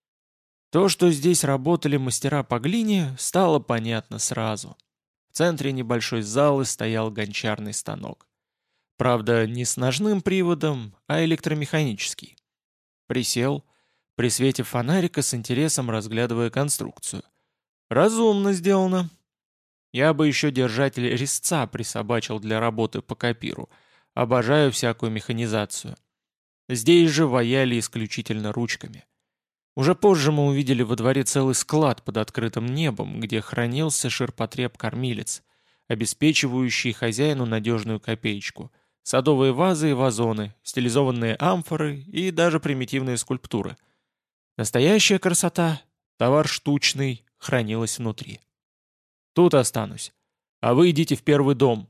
То, что здесь работали мастера по глине, стало понятно сразу. В центре небольшой залы стоял гончарный станок. Правда, не с ножным приводом, а электромеханический. Присел, при свете фонарика с интересом разглядывая конструкцию. Разумно сделано. Я бы еще держатель резца присобачил для работы по копиру. Обожаю всякую механизацию. Здесь же ваяли исключительно ручками. Уже позже мы увидели во дворе целый склад под открытым небом, где хранился ширпотреб-кормилец, обеспечивающий хозяину надежную копеечку, садовые вазы и вазоны, стилизованные амфоры и даже примитивные скульптуры. Настоящая красота, товар штучный, хранилась внутри. Тут останусь, а вы идите в первый дом.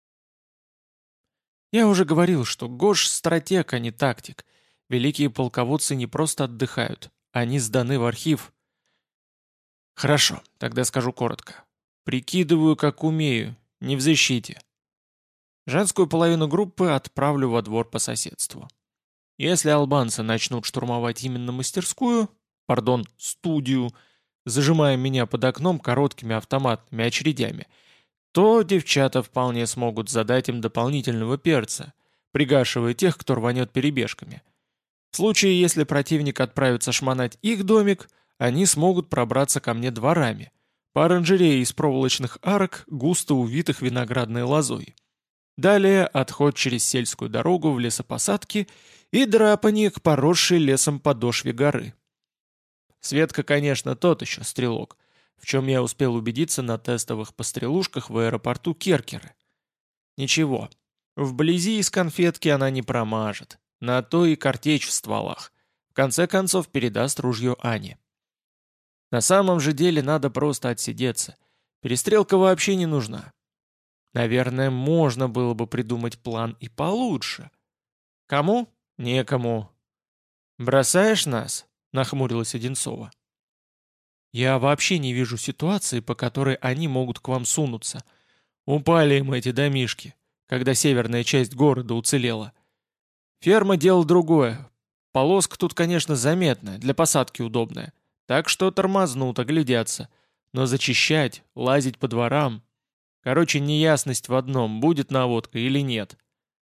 Я уже говорил, что Гош стратег, а не тактик. Великие полководцы не просто отдыхают, они сданы в архив. Хорошо, тогда скажу коротко. Прикидываю, как умею, не в защите. Женскую половину группы отправлю во двор по соседству. Если албанцы начнут штурмовать именно мастерскую, пардон, студию, зажимая меня под окном короткими автоматными очередями, то девчата вполне смогут задать им дополнительного перца, пригашивая тех, кто рванет перебежками. В случае, если противник отправится шмонать их домик, они смогут пробраться ко мне дворами, по оранжерее из проволочных арок, густо увитых виноградной лозой. Далее отход через сельскую дорогу в лесопосадки и драпанье к поросшей лесом подошве горы. Светка, конечно, тот еще стрелок, в чем я успел убедиться на тестовых пострелушках в аэропорту Керкеры. Ничего, вблизи из конфетки она не промажет, на то и картечь в стволах. В конце концов передаст ружье Ане. На самом же деле надо просто отсидеться. Перестрелка вообще не нужна. Наверное, можно было бы придумать план и получше. Кому? Некому. «Бросаешь нас?» — нахмурилась Одинцова. «Я вообще не вижу ситуации, по которой они могут к вам сунуться. Упали им эти домишки, когда северная часть города уцелела. Ферма — дело другое. Полоска тут, конечно, заметная, для посадки удобная. Так что тормознут, оглядятся. Но зачищать, лазить по дворам... Короче, неясность в одном, будет наводка или нет.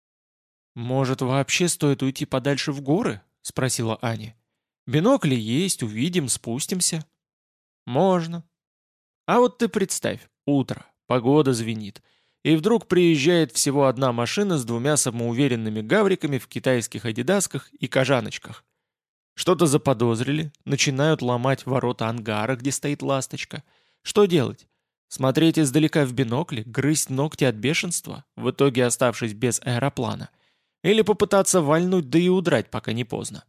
«Может, вообще стоит уйти подальше в горы?» — спросила Аня. «Бинокли есть, увидим, спустимся». «Можно». А вот ты представь, утро, погода звенит, и вдруг приезжает всего одна машина с двумя самоуверенными гавриками в китайских адидасках и кожаночках. Что-то заподозрили, начинают ломать ворота ангара, где стоит ласточка. Что делать? Смотреть издалека в бинокли, грызть ногти от бешенства, в итоге оставшись без аэроплана? Или попытаться вальнуть, да и удрать, пока не поздно?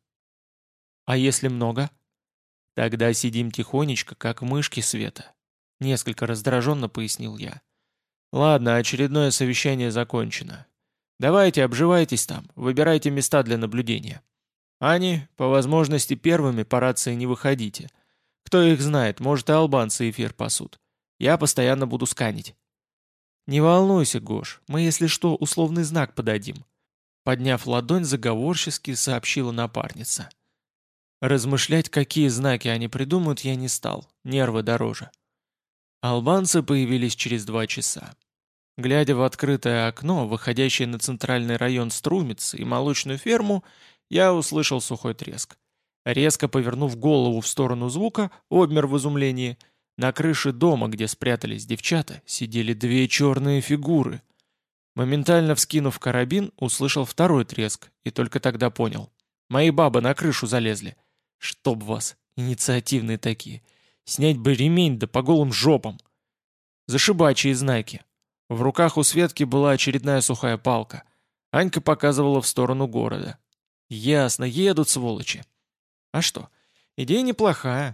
А если много? Тогда сидим тихонечко, как мышки Света. Несколько раздраженно пояснил я. Ладно, очередное совещание закончено. Давайте, обживайтесь там, выбирайте места для наблюдения. Ани, по возможности первыми по рации не выходите. Кто их знает, может и албанцы эфир пасут. Я постоянно буду сканить. Не волнуйся, Гош, мы, если что, условный знак подадим. Подняв ладонь, заговорчески сообщила напарница. Размышлять, какие знаки они придумают, я не стал. Нервы дороже. Албанцы появились через два часа. Глядя в открытое окно, выходящее на центральный район Струмицы и молочную ферму, я услышал сухой треск. Резко повернув голову в сторону звука, обмер в изумлении. На крыше дома, где спрятались девчата, сидели две черные фигуры. Моментально вскинув карабин, услышал второй треск и только тогда понял. Мои бабы на крышу залезли. Чтоб вас, инициативные такие. Снять бы ремень да по голым жопам. Зашибачие знаки. В руках у Светки была очередная сухая палка. Анька показывала в сторону города. Ясно, едут сволочи. А что, идея неплохая.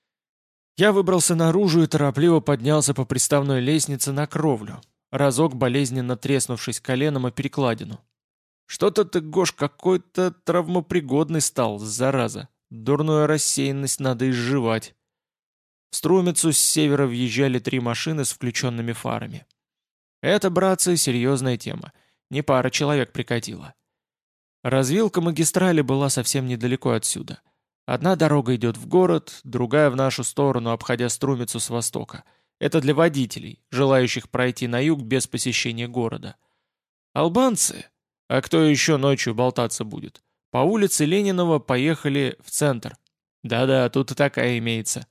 Я выбрался наружу и торопливо поднялся по приставной лестнице на кровлю, разок болезненно треснувшись коленом о перекладину. Что-то ты, Гош, какой-то травмопригодный стал, зараза. Дурную рассеянность надо изживать. В Струмицу с севера въезжали три машины с включенными фарами. Это, братцы, серьезная тема. Не пара человек прикатила. Развилка магистрали была совсем недалеко отсюда. Одна дорога идет в город, другая в нашу сторону, обходя Струмицу с востока. Это для водителей, желающих пройти на юг без посещения города. Албанцы, а кто еще ночью болтаться будет, по улице Ленинова поехали в центр. Да-да, тут и такая имеется.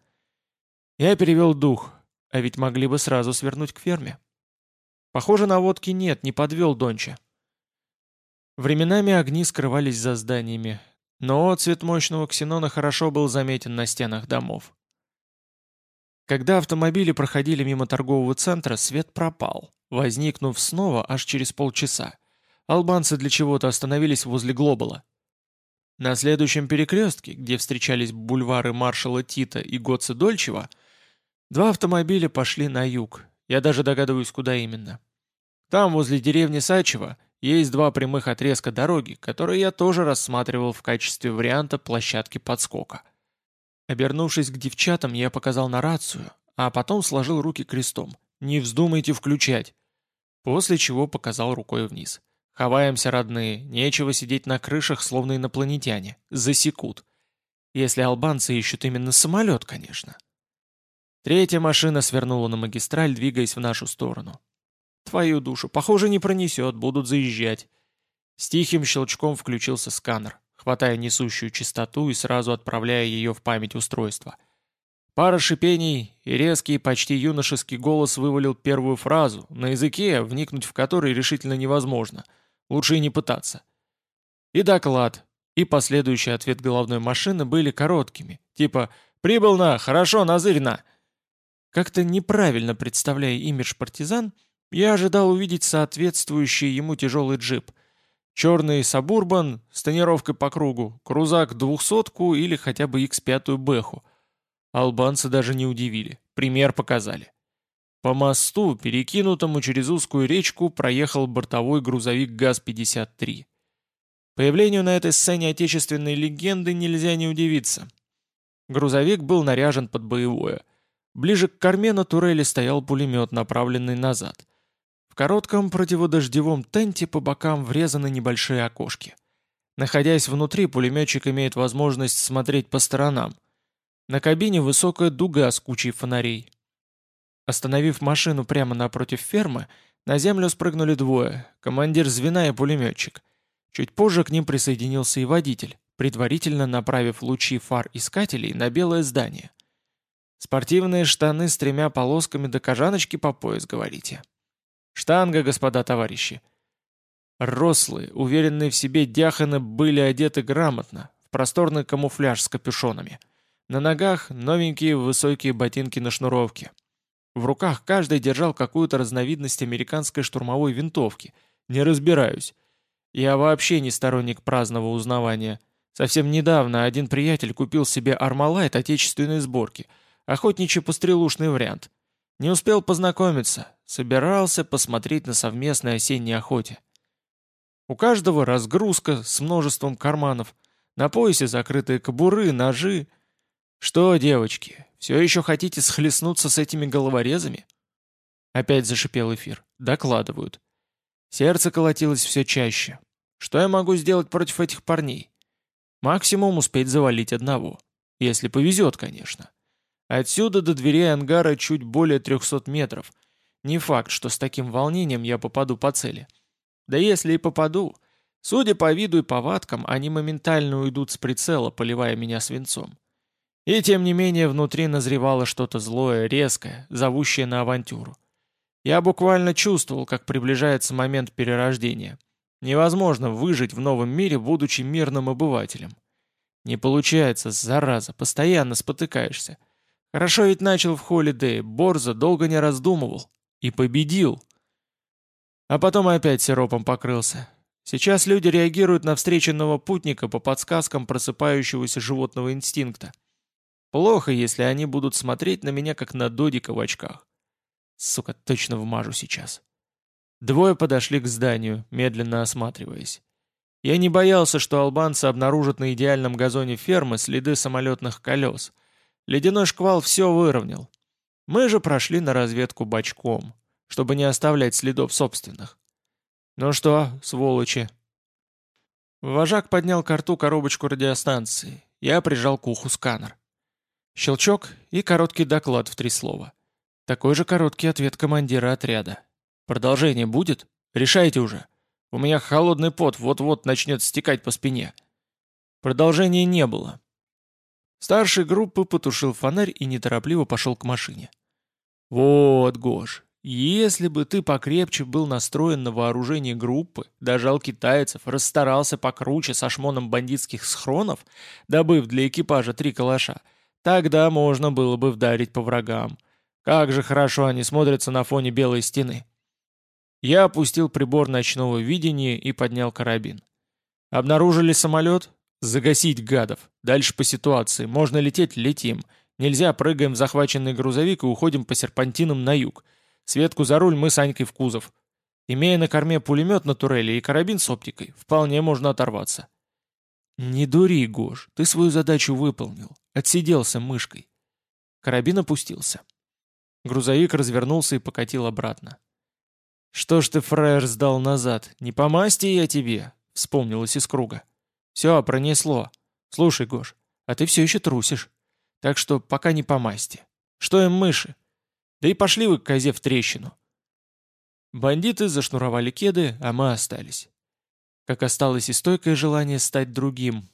Я перевел дух, а ведь могли бы сразу свернуть к ферме. Похоже, наводки нет, не подвел Донча. Временами огни скрывались за зданиями, но отцвет мощного ксенона хорошо был заметен на стенах домов. Когда автомобили проходили мимо торгового центра, свет пропал, возникнув снова аж через полчаса. Албанцы для чего-то остановились возле Глобала. На следующем перекрестке, где встречались бульвары маршала Тита и Гоце Дольчева, два автомобиля пошли на юг. Я даже догадываюсь, куда именно. Там, возле деревни Сачево, есть два прямых отрезка дороги, которые я тоже рассматривал в качестве варианта площадки подскока. Обернувшись к девчатам, я показал на рацию, а потом сложил руки крестом. «Не вздумайте включать!» После чего показал рукой вниз. «Ховаемся, родные, нечего сидеть на крышах, словно инопланетяне. Засекут. Если албанцы ищут именно самолет, конечно». Третья машина свернула на магистраль, двигаясь в нашу сторону. Твою душу, похоже, не пронесет, будут заезжать. С тихим щелчком включился сканер, хватая несущую частоту и сразу отправляя ее в память устройства. Пара шипений, и резкий, почти юношеский голос вывалил первую фразу, на языке, вникнуть в который решительно невозможно. Лучше и не пытаться. И доклад, и последующий ответ головной машины были короткими, типа «Прибыл на, хорошо, назырь на». Как-то неправильно представляя имидж партизан, я ожидал увидеть соответствующий ему тяжелый джип. Черный Сабурбан с тонировкой по кругу, крузак двухсотку или хотя бы икс пять Бэху. Албанцы даже не удивили, пример показали. По мосту, перекинутому через узкую речку, проехал бортовой грузовик ГАЗ пятьдесят три. Появлению на этой сцене отечественной легенды нельзя не удивиться. Грузовик был наряжен под боевое. Ближе к корме на турели стоял пулемет, направленный назад. В коротком противодождевом тенте по бокам врезаны небольшие окошки. Находясь внутри, пулеметчик имеет возможность смотреть по сторонам. На кабине высокая дуга с кучей фонарей. Остановив машину прямо напротив фермы, на землю спрыгнули двое, командир звена и пулеметчик. Чуть позже к ним присоединился и водитель, предварительно направив лучи фар искателей на белое здание. Спортивные штаны с тремя полосками до кожаночки по пояс, говорите? Штанга, господа товарищи. Рослые, уверенные в себе дяханы были одеты грамотно, в просторный камуфляж с капюшонами. На ногах новенькие высокие ботинки на шнуровке. В руках каждый держал какую-то разновидность американской штурмовой винтовки. Не разбираюсь. Я вообще не сторонник праздного узнавания. Совсем недавно один приятель купил себе Армалайт отечественной сборки. Охотничий пострелушный вариант. Не успел познакомиться. Собирался посмотреть на совместной осенней охоте. У каждого разгрузка с множеством карманов. На поясе закрытые кобуры, ножи. Что, девочки, все еще хотите схлестнуться с этими головорезами? Опять зашипел эфир. Докладывают. Сердце колотилось все чаще. Что я могу сделать против этих парней? Максимум успеть завалить одного. Если повезет, конечно. Отсюда до дверей ангара чуть более трехсот метров. Не факт, что с таким волнением я попаду по цели. Да если и попаду, судя по виду и повадкам, они моментально уйдут с прицела, поливая меня свинцом. И тем не менее внутри назревало что-то злое, резкое, зовущее на авантюру. Я буквально чувствовал, как приближается момент перерождения. Невозможно выжить в новом мире, будучи мирным обывателем. Не получается, зараза, постоянно спотыкаешься. Хорошо ведь начал в Холидей, Борза долго не раздумывал. И победил. А потом опять сиропом покрылся. Сейчас люди реагируют на встреченного путника по подсказкам просыпающегося животного инстинкта. Плохо, если они будут смотреть на меня, как на додика в очках. Сука, точно вмажу сейчас. Двое подошли к зданию, медленно осматриваясь. Я не боялся, что албанцы обнаружат на идеальном газоне фермы следы самолетных колес. Ледяной шквал все выровнял. Мы же прошли на разведку бочком, чтобы не оставлять следов собственных. Ну что, сволочи? Вожак поднял к рту коробочку радиостанции. Я прижал к уху сканер. Щелчок и короткий доклад в три слова. Такой же короткий ответ командира отряда. Продолжение будет? Решайте уже. У меня холодный пот вот-вот начнет стекать по спине. Продолжения не было. Старший группы потушил фонарь и неторопливо пошел к машине. Вот, Гош, если бы ты покрепче был настроен на вооружение группы, дожал китайцев, расстарался покруче со шмоном бандитских схронов, добыв для экипажа три калаша, тогда можно было бы вдарить по врагам. Как же хорошо они смотрятся на фоне белой стены. Я опустил прибор ночного видения и поднял карабин. Обнаружили самолет? Загасить гадов. Дальше по ситуации. Можно лететь — летим. Нельзя — прыгаем в захваченный грузовик и уходим по серпантинам на юг. Светку за руль, мы с Анькой в кузов. Имея на корме пулемет на турели и карабин с оптикой, вполне можно оторваться. Не дури, Гош, ты свою задачу выполнил. Отсиделся мышкой. Карабин опустился. Грузовик развернулся и покатил обратно. «Что ж ты, фраер, сдал назад? Не по масти я тебе?» — вспомнилось из круга. «Все, пронесло. Слушай, Гош, а ты все еще трусишь. Так что пока не по масти. Что им мыши? Да и пошли вы к козе в трещину». Бандиты зашнуровали кеды, а мы остались. Как осталось и стойкое желание стать другим.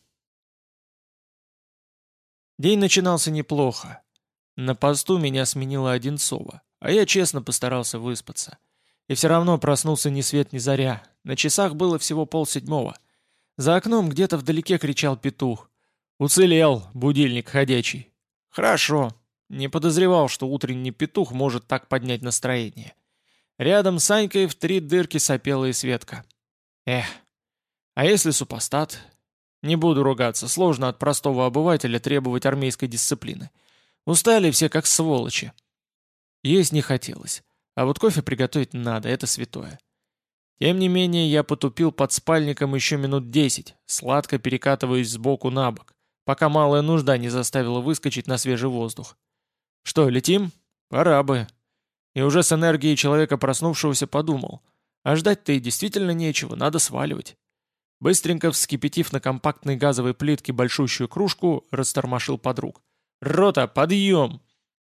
День начинался неплохо. На посту меня сменила Одинцова, а я честно постарался выспаться. И все равно проснулся ни свет ни заря. На часах было всего полседьмого. За окном где-то вдалеке кричал петух. Уцелел, будильник ходячий. Хорошо. Не подозревал, что утренний петух может так поднять настроение. Рядом с Анькой в три дырки сопела и Светка. Эх, а если супостат? Не буду ругаться, сложно от простого обывателя требовать армейской дисциплины. Устали все как сволочи. Есть не хотелось. А вот кофе приготовить надо, это святое. Тем не менее, я потупил под спальником еще минут десять, сладко перекатываясь сбоку на бок, пока малая нужда не заставила выскочить на свежий воздух. Что, летим? Пора бы. И уже с энергией человека проснувшегося подумал. А ждать-то и действительно нечего, надо сваливать. Быстренько вскипятив на компактной газовой плитке большущую кружку, растормошил подруг. «Рота, подъем!»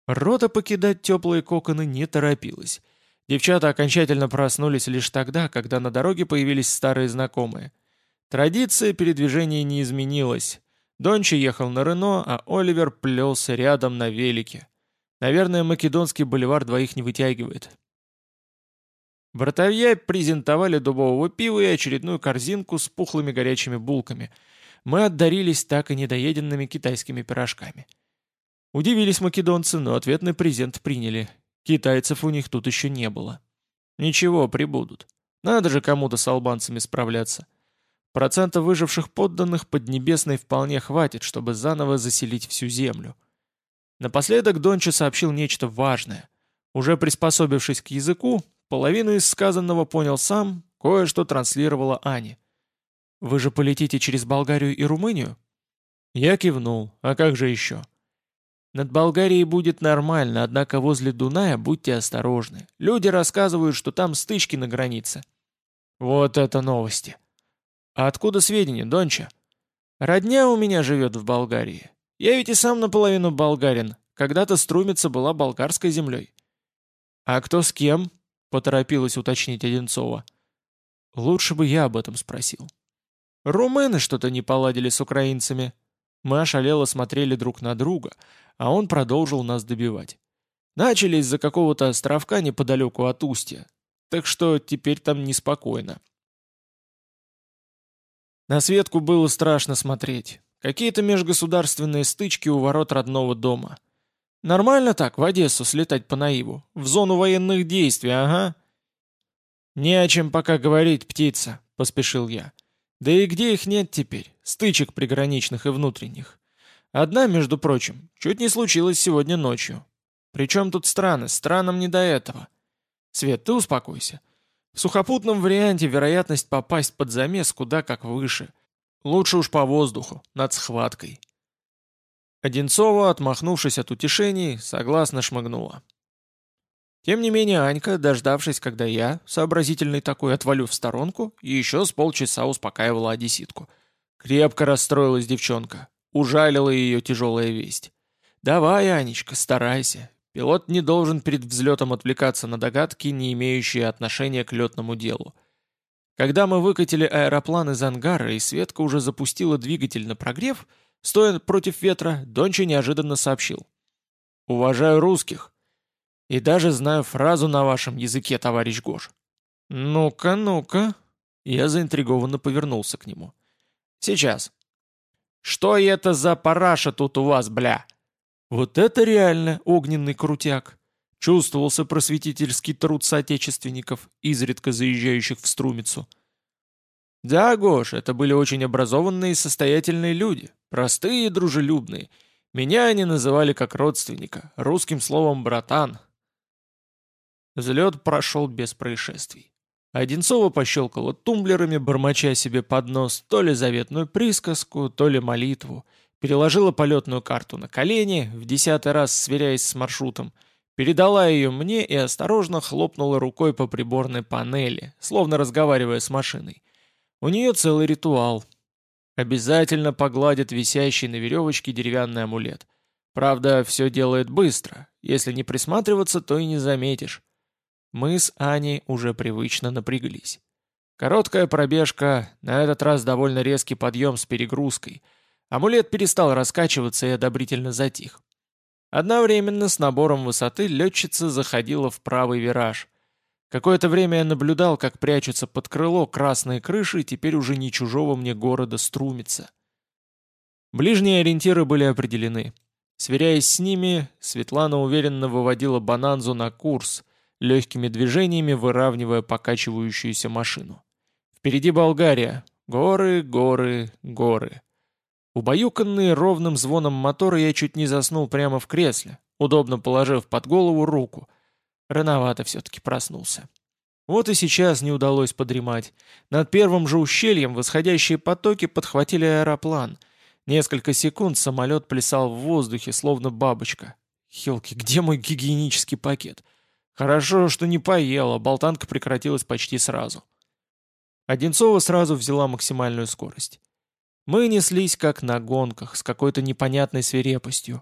Рота покидать теплые коконы не торопилась. Девчата окончательно проснулись лишь тогда, когда на дороге появились старые знакомые. Традиция передвижения не изменилась. Донча ехал на Рено, а Оливер плелся рядом на велике. Наверное, Македонский боливар двоих не вытягивает. Братовья презентовали дубового пива и очередную корзинку с пухлыми горячими булками. Мы отдарились так и недоеденными китайскими пирожками. Удивились македонцы, но ответный презент приняли. Китайцев у них тут еще не было. Ничего, прибудут. Надо же кому-то с албанцами справляться. Процента выживших подданных Поднебесной вполне хватит, чтобы заново заселить всю землю. Напоследок Донча сообщил нечто важное. Уже приспособившись к языку, половину из сказанного понял сам, кое-что транслировала Ани. «Вы же полетите через Болгарию и Румынию?» Я кивнул. А как же еще? «Над Болгарией будет нормально, однако возле Дуная будьте осторожны. Люди рассказывают, что там стычки на границе». Вот это новости! «А откуда сведения, Донча?» «Родня у меня живет в Болгарии. Я ведь и сам наполовину болгарин. Когда-то Струмица была болгарской землей». «А кто с кем?» — поторопилась уточнить Одинцова. «Лучше бы я об этом спросил». «Румыны что-то не поладили с украинцами». Мы ошалело смотрели друг на друга, а он продолжил нас добивать. Начали из-за какого-то островка неподалеку от устья, так что теперь там неспокойно. На Светку было страшно смотреть. Какие-то межгосударственные стычки у ворот родного дома. Нормально так в Одессу слетать по наиву? В зону военных действий, ага. «Не о чем пока говорить, птица», — поспешил я. «Да и где их нет теперь? Стычек приграничных и внутренних. Одна, между прочим, чуть не случилась сегодня ночью. Причем тут страны? Странам не до этого. Свет, ты успокойся. В сухопутном варианте вероятность попасть под замес куда как выше. Лучше уж по воздуху, над схваткой». Одинцова, отмахнувшись от утешений, согласно шмыгнула. Тем не менее Анька, дождавшись, когда я, сообразительный такой, отвалю в сторонку, еще с полчаса успокаивала одесситку. Крепко расстроилась девчонка. Ужалила ее тяжелая весть. «Давай, Анечка, старайся. Пилот не должен перед взлетом отвлекаться на догадки, не имеющие отношения к летному делу». Когда мы выкатили аэроплан из ангара, и Светка уже запустила двигатель на прогрев, стоя против ветра, Донча неожиданно сообщил. «Уважаю русских. И даже знаю фразу на вашем языке, товарищ Гош». «Ну-ка, ну-ка». Я заинтригованно повернулся к нему. «Сейчас». «Что это за параша тут у вас, бля?» Вот это реально огненный крутяк. Чувствовался просветительский труд соотечественников, изредка заезжающих в Струмицу. Да, Гош, это были очень образованные и состоятельные люди, простые и дружелюбные. Меня они называли как родственника, русским словом «братан». Взлет прошел без происшествий. Одинцова пощелкала тумблерами, бормоча себе под нос то ли заветную присказку, то ли молитву, переложила полетную карту на колени, в десятый раз сверяясь с маршрутом, передала ее мне и осторожно хлопнула рукой по приборной панели, словно разговаривая с машиной. У нее целый ритуал. Обязательно погладит висящий на веревочке деревянный амулет. Правда, все делает быстро. Если не присматриваться, то и не заметишь. Мы с Аней уже привычно напряглись. Короткая пробежка, на этот раз довольно резкий подъем с перегрузкой. Амулет перестал раскачиваться и одобрительно затих. Одновременно с набором высоты летчица заходила в правый вираж. Какое-то время я наблюдал, как прячутся под крыло красные крыши теперь уже не чужого мне города Струмица. Ближние ориентиры были определены. Сверяясь с ними, Светлана уверенно выводила Бонанзу на курс, легкими движениями выравнивая покачивающуюся машину. Впереди Болгария. Горы, горы, горы. Убаюканный ровным звоном мотора, я чуть не заснул прямо в кресле, удобно положив под голову руку. Рановато все-таки проснулся. Вот и сейчас не удалось подремать. Над первым же ущельем восходящие потоки подхватили аэроплан. Несколько секунд самолет плясал в воздухе, словно бабочка. Хелки, где мой гигиенический пакет? Хорошо, что не поела, болтанка прекратилась почти сразу. Одинцова сразу взяла максимальную скорость. Мы неслись как на гонках, с какой-то непонятной свирепостью.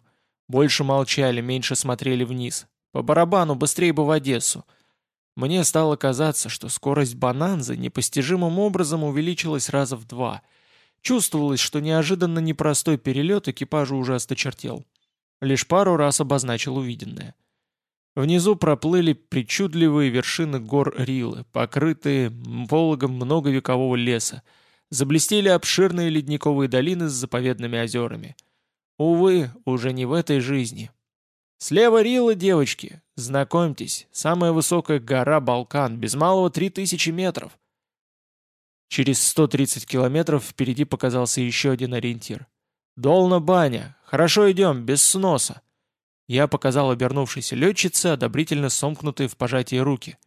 Больше молчали, меньше смотрели вниз. По барабану, быстрее бы в Одессу. Мне стало казаться, что скорость Бонанзы непостижимым образом увеличилась раза в два. Чувствовалось, что неожиданно непростой перелет экипажу уже осточертел. Лишь пару раз обозначил увиденное. Внизу проплыли причудливые вершины гор Рилы, покрытые пологом многовекового леса. Заблестели обширные ледниковые долины с заповедными озерами. Увы, уже не в этой жизни. Слева Рила, девочки. Знакомьтесь, самая высокая гора Балкан, без малого три тысячи метров. Через сто тридцать километров впереди показался еще один ориентир. Долна баня. Хорошо идем, без сноса. Я показал обернувшейся летчице одобрительно сомкнутые в пожатии руки.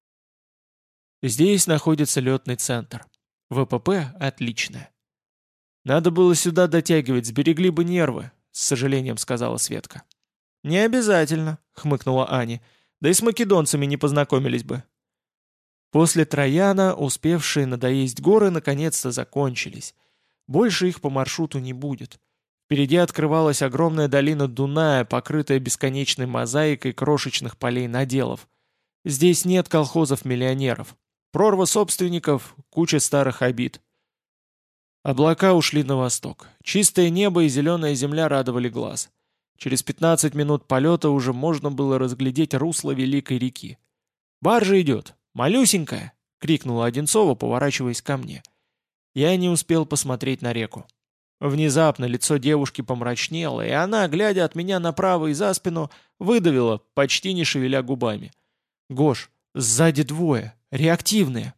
Здесь находится летный центр. ВПП отличное. Надо было сюда дотягивать, сберегли бы нервы, с сожалением сказала Светка. Не обязательно, хмыкнула Аня. Да и с македонцами не познакомились бы. После Трояна успевшие надоесть горы наконец-то закончились. Больше их по маршруту не будет. Впереди открывалась огромная долина Дуная, покрытая бесконечной мозаикой крошечных полей-наделов. Здесь нет колхозов-миллионеров. Прорва собственников, куча старых обид. Облака ушли на восток. Чистое небо и зеленая земля радовали глаз. Через пятнадцать минут полета уже можно было разглядеть русло великой реки. «Баржа идет! Малюсенькая!» — крикнула Одинцова, поворачиваясь ко мне. Я не успел посмотреть на реку. Внезапно лицо девушки помрачнело, и она, глядя от меня направо и за спину, выдавила, почти не шевеля губами. «Гош, сзади двое, реактивные!»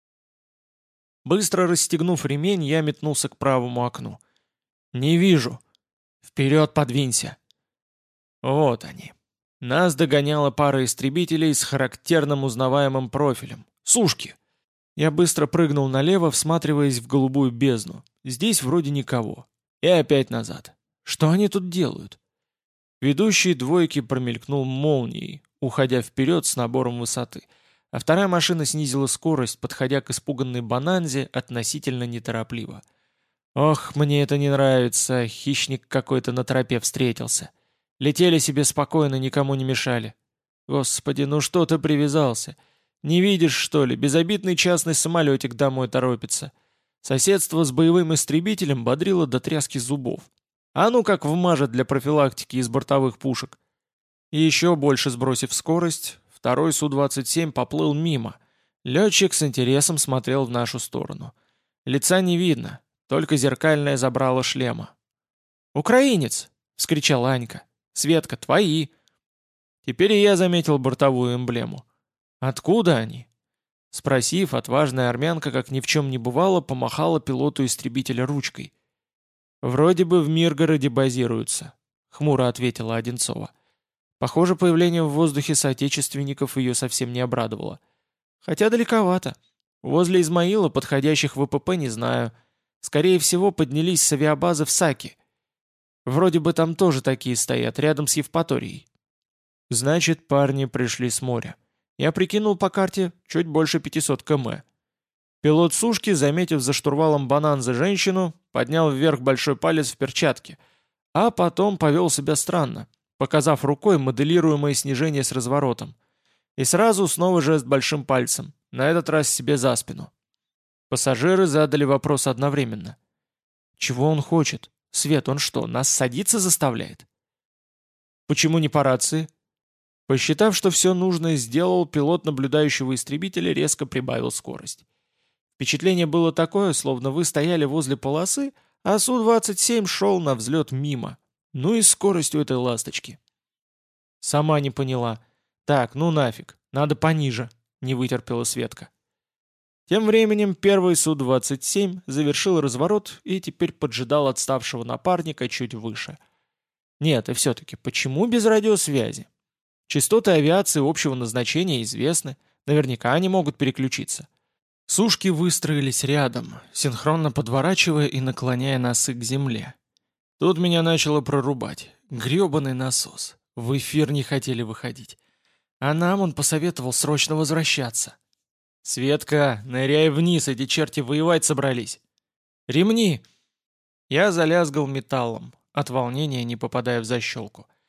Быстро расстегнув ремень, я метнулся к правому окну. «Не вижу!» «Вперед подвинься!» Вот они. Нас догоняла пара истребителей с характерным узнаваемым профилем. Сушки! Я быстро прыгнул налево, всматриваясь в голубую бездну. Здесь вроде никого. И опять назад. Что они тут делают? Ведущий двойки промелькнул молнией, уходя вперед с набором высоты, а вторая машина снизила скорость, подходя к испуганной Бонанзе относительно неторопливо. Ох, мне это не нравится, хищник какой-то на тропе встретился. Летели себе спокойно, никому не мешали. Господи, ну что ты привязался? Не видишь, что ли, безобидный частный самолетик домой торопится. Соседство с боевым истребителем бодрило до тряски зубов. А ну как вмажет для профилактики из бортовых пушек. И еще больше сбросив скорость, второй Су двадцать семь поплыл мимо. Летчик с интересом смотрел в нашу сторону. Лица не видно, только зеркальное забрало шлема. «Украинец!» — вскричала Анька. «Светка, твои!» Теперь и я заметил бортовую эмблему. «Откуда они?» Спросив, отважная армянка, как ни в чем не бывало, помахала пилоту истребителя ручкой. «Вроде бы в Миргороде базируются», — хмуро ответила Одинцова. Похоже, появление в воздухе соотечественников ее совсем не обрадовало. Хотя далековато. Возле Измаила подходящих ВПП не знаю. Скорее всего, поднялись с авиабазы в Саки. Вроде бы там тоже такие стоят, рядом с Евпаторией. Значит, парни пришли с моря. Я прикинул по карте чуть больше пятисот километров. Пилот сушки, заметив за штурвалом Бонанзы женщину, поднял вверх большой палец в перчатке, а потом повел себя странно, показав рукой моделируемое снижение с разворотом. И сразу снова жест большим пальцем, на этот раз себе за спину. Пассажиры задали вопрос одновременно. «Чего он хочет? Свет, он что, нас садиться заставляет?» «Почему не по рации?» Посчитав, что все нужное сделал, пилот наблюдающего истребителя резко прибавил скорость. Впечатление было такое, словно вы стояли возле полосы, а Су двадцать семь шел на взлет мимо. Ну и скорость у этой ласточки. Сама не поняла. Так, ну нафиг, надо пониже, не вытерпела Светка. Тем временем первый Су двадцать семь завершил разворот и теперь поджидал отставшего напарника чуть выше. Нет, и все-таки, почему без радиосвязи? Частоты авиации общего назначения известны, наверняка они могут переключиться. Сушки выстроились рядом, синхронно подворачивая и наклоняя носы к земле. Тут меня начало прорубать. Гребаный насос. В эфир не хотели выходить. А нам он посоветовал срочно возвращаться. «Светка, ныряй вниз, эти черти воевать собрались!» «Ремни!» Я залязгал металлом, от волнения не попадая в защелку.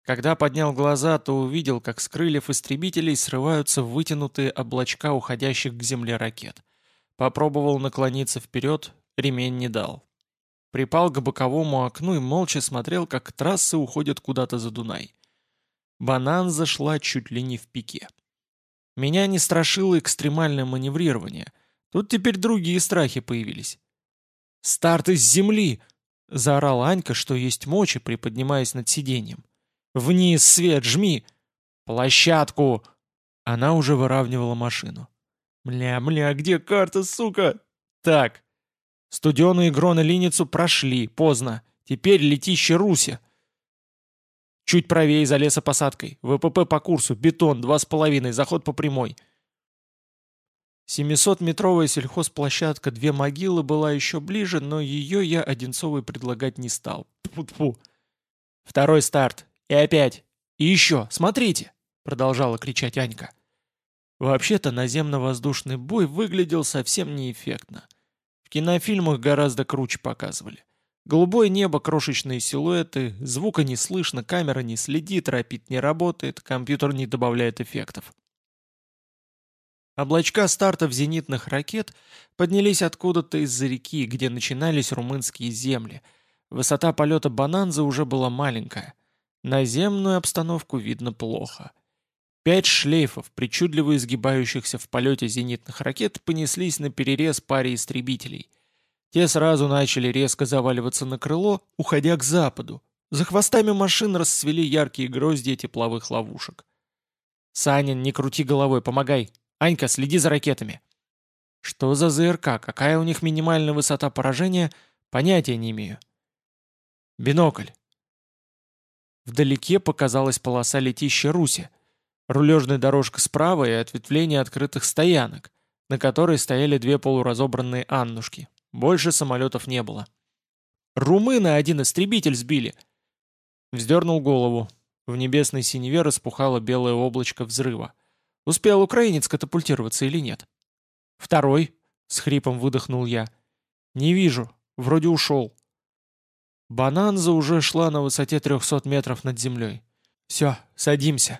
Когда поднял глаза, то увидел, как с крыльев истребителей срываются вытянутые облачка уходящих к земле ракет. Попробовал наклониться вперед, ремень не дал. Припал к боковому окну и молча смотрел, как трассы уходят куда-то за Дунай. Бонанза шла чуть ли не в пике. Меня не страшило экстремальное маневрирование. Тут теперь другие страхи появились. «Старт из земли!» — заорал Анька, что есть мочи, приподнимаясь над сиденьем. «Вниз, Свет, жми!» «Площадку!» Она уже выравнивала машину. «Мля-мля, где карта, сука?» «Так, студеную игру на линицу прошли, поздно. Теперь летище Руси. Чуть правее за лесопосадкой. ВПП по курсу, бетон, два с половиной, заход по прямой». семисотметровая сельхозплощадка «Две могилы» была еще ближе, но ее я Одинцовой предлагать не стал. Тьфу-тьфу. «Второй старт. И опять. И еще. Смотрите!» — продолжала кричать Анька. Вообще-то наземно-воздушный бой выглядел совсем неэффектно. В кинофильмах гораздо круче показывали. Голубое небо, крошечные силуэты, звука не слышно, камера не следит, рапид не работает, компьютер не добавляет эффектов. Облачка стартов зенитных ракет поднялись откуда-то из-за реки, где начинались румынские земли. Высота полета «Бонанзы» уже была маленькая. Наземную обстановку видно плохо. Пять шлейфов, причудливо изгибающихся в полете зенитных ракет, понеслись на перерез паре истребителей. Те сразу начали резко заваливаться на крыло, уходя к западу. За хвостами машин расцвели яркие гроздья тепловых ловушек. «Санин, не крути головой, помогай! Анька, следи за ракетами!» Что за ЗРК? Какая у них минимальная высота поражения? Понятия не имею. Бинокль. Вдалеке показалась полоса летища Руси. Рулежная дорожка справа и ответвление открытых стоянок, на которой стояли две полуразобранные «Аннушки». Больше самолетов не было. «Румыны один истребитель сбили!» Вздернул голову. В небесной синеве распухало белое облачко взрыва. Успел украинец катапультироваться или нет? «Второй!» — с хрипом выдохнул я. «Не вижу. Вроде ушел». Бонанза уже шла на высоте трехсот метров над землей. «Все, садимся».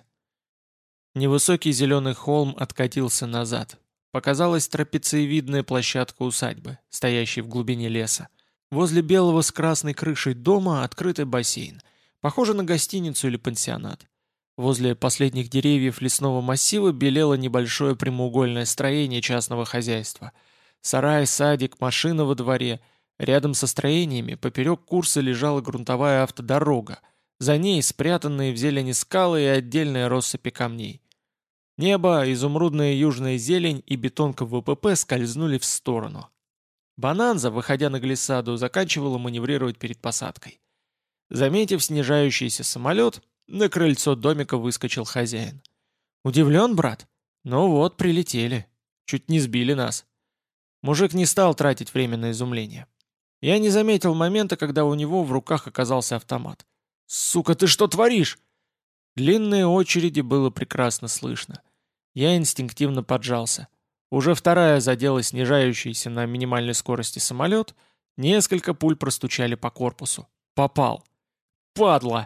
Невысокий зеленый холм откатился назад. Показалась трапециевидная площадка усадьбы, стоящей в глубине леса. Возле белого с красной крышей дома открытый бассейн. Похоже на гостиницу или пансионат. Возле последних деревьев лесного массива белело небольшое прямоугольное строение частного хозяйства. Сарай, садик, машина во дворе. Рядом со строениями поперек курса лежала грунтовая автодорога. За ней спрятанные в зелени скалы и отдельные россыпи камней. Небо, изумрудная южная зелень и бетонка ВПП скользнули в сторону. Бонанза, выходя на глиссаду, заканчивала маневрировать перед посадкой. Заметив снижающийся самолет, на крыльцо домика выскочил хозяин. «Удивлен, брат? Ну вот, прилетели. Чуть не сбили нас». Мужик не стал тратить время на изумление. Я не заметил момента, когда у него в руках оказался автомат. «Сука, ты что творишь?» Длинные очереди было прекрасно слышно. Я инстинктивно поджался. Уже вторая задела снижающийся на минимальной скорости самолет, несколько пуль простучали по корпусу. Попал. Падла!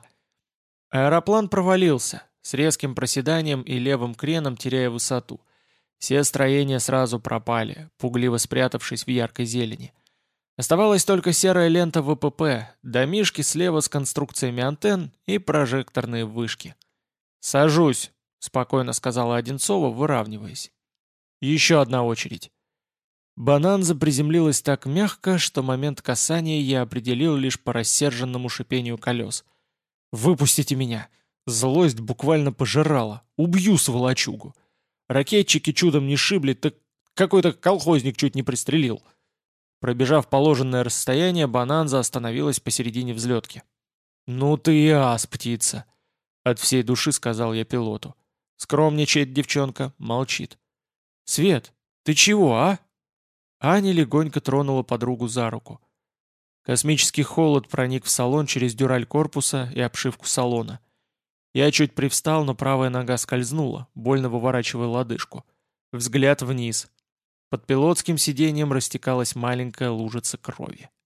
Аэроплан провалился, с резким проседанием и левым креном теряя высоту. Все строения сразу пропали, пугливо спрятавшись в яркой зелени. Оставалась только серая лента ВПП, домишки слева с конструкциями антенн и прожекторные вышки. «Сажусь», — спокойно сказала Одинцова, выравниваясь. Еще одна очередь. Бонанза приземлилась так мягко, что момент касания я определил лишь по рассерженному шипению колес. «Выпустите меня!» Злость буквально пожирала. «Убью сволочугу!» Ракетчики чудом не шибли, так какой-то колхозник чуть не пристрелил. Пробежав положенное расстояние, Бонанза остановилась посередине взлетки. «Ну ты и ас, птица!» От всей души сказал я пилоту. Скромничает девчонка, молчит. «Свет, ты чего, а?» Аня легонько тронула подругу за руку. Космический холод проник в салон через дюраль корпуса и обшивку салона. Я чуть привстал, но правая нога скользнула, больно выворачивая лодыжку. Взгляд вниз. Под пилотским сиденьем растекалась маленькая лужица крови.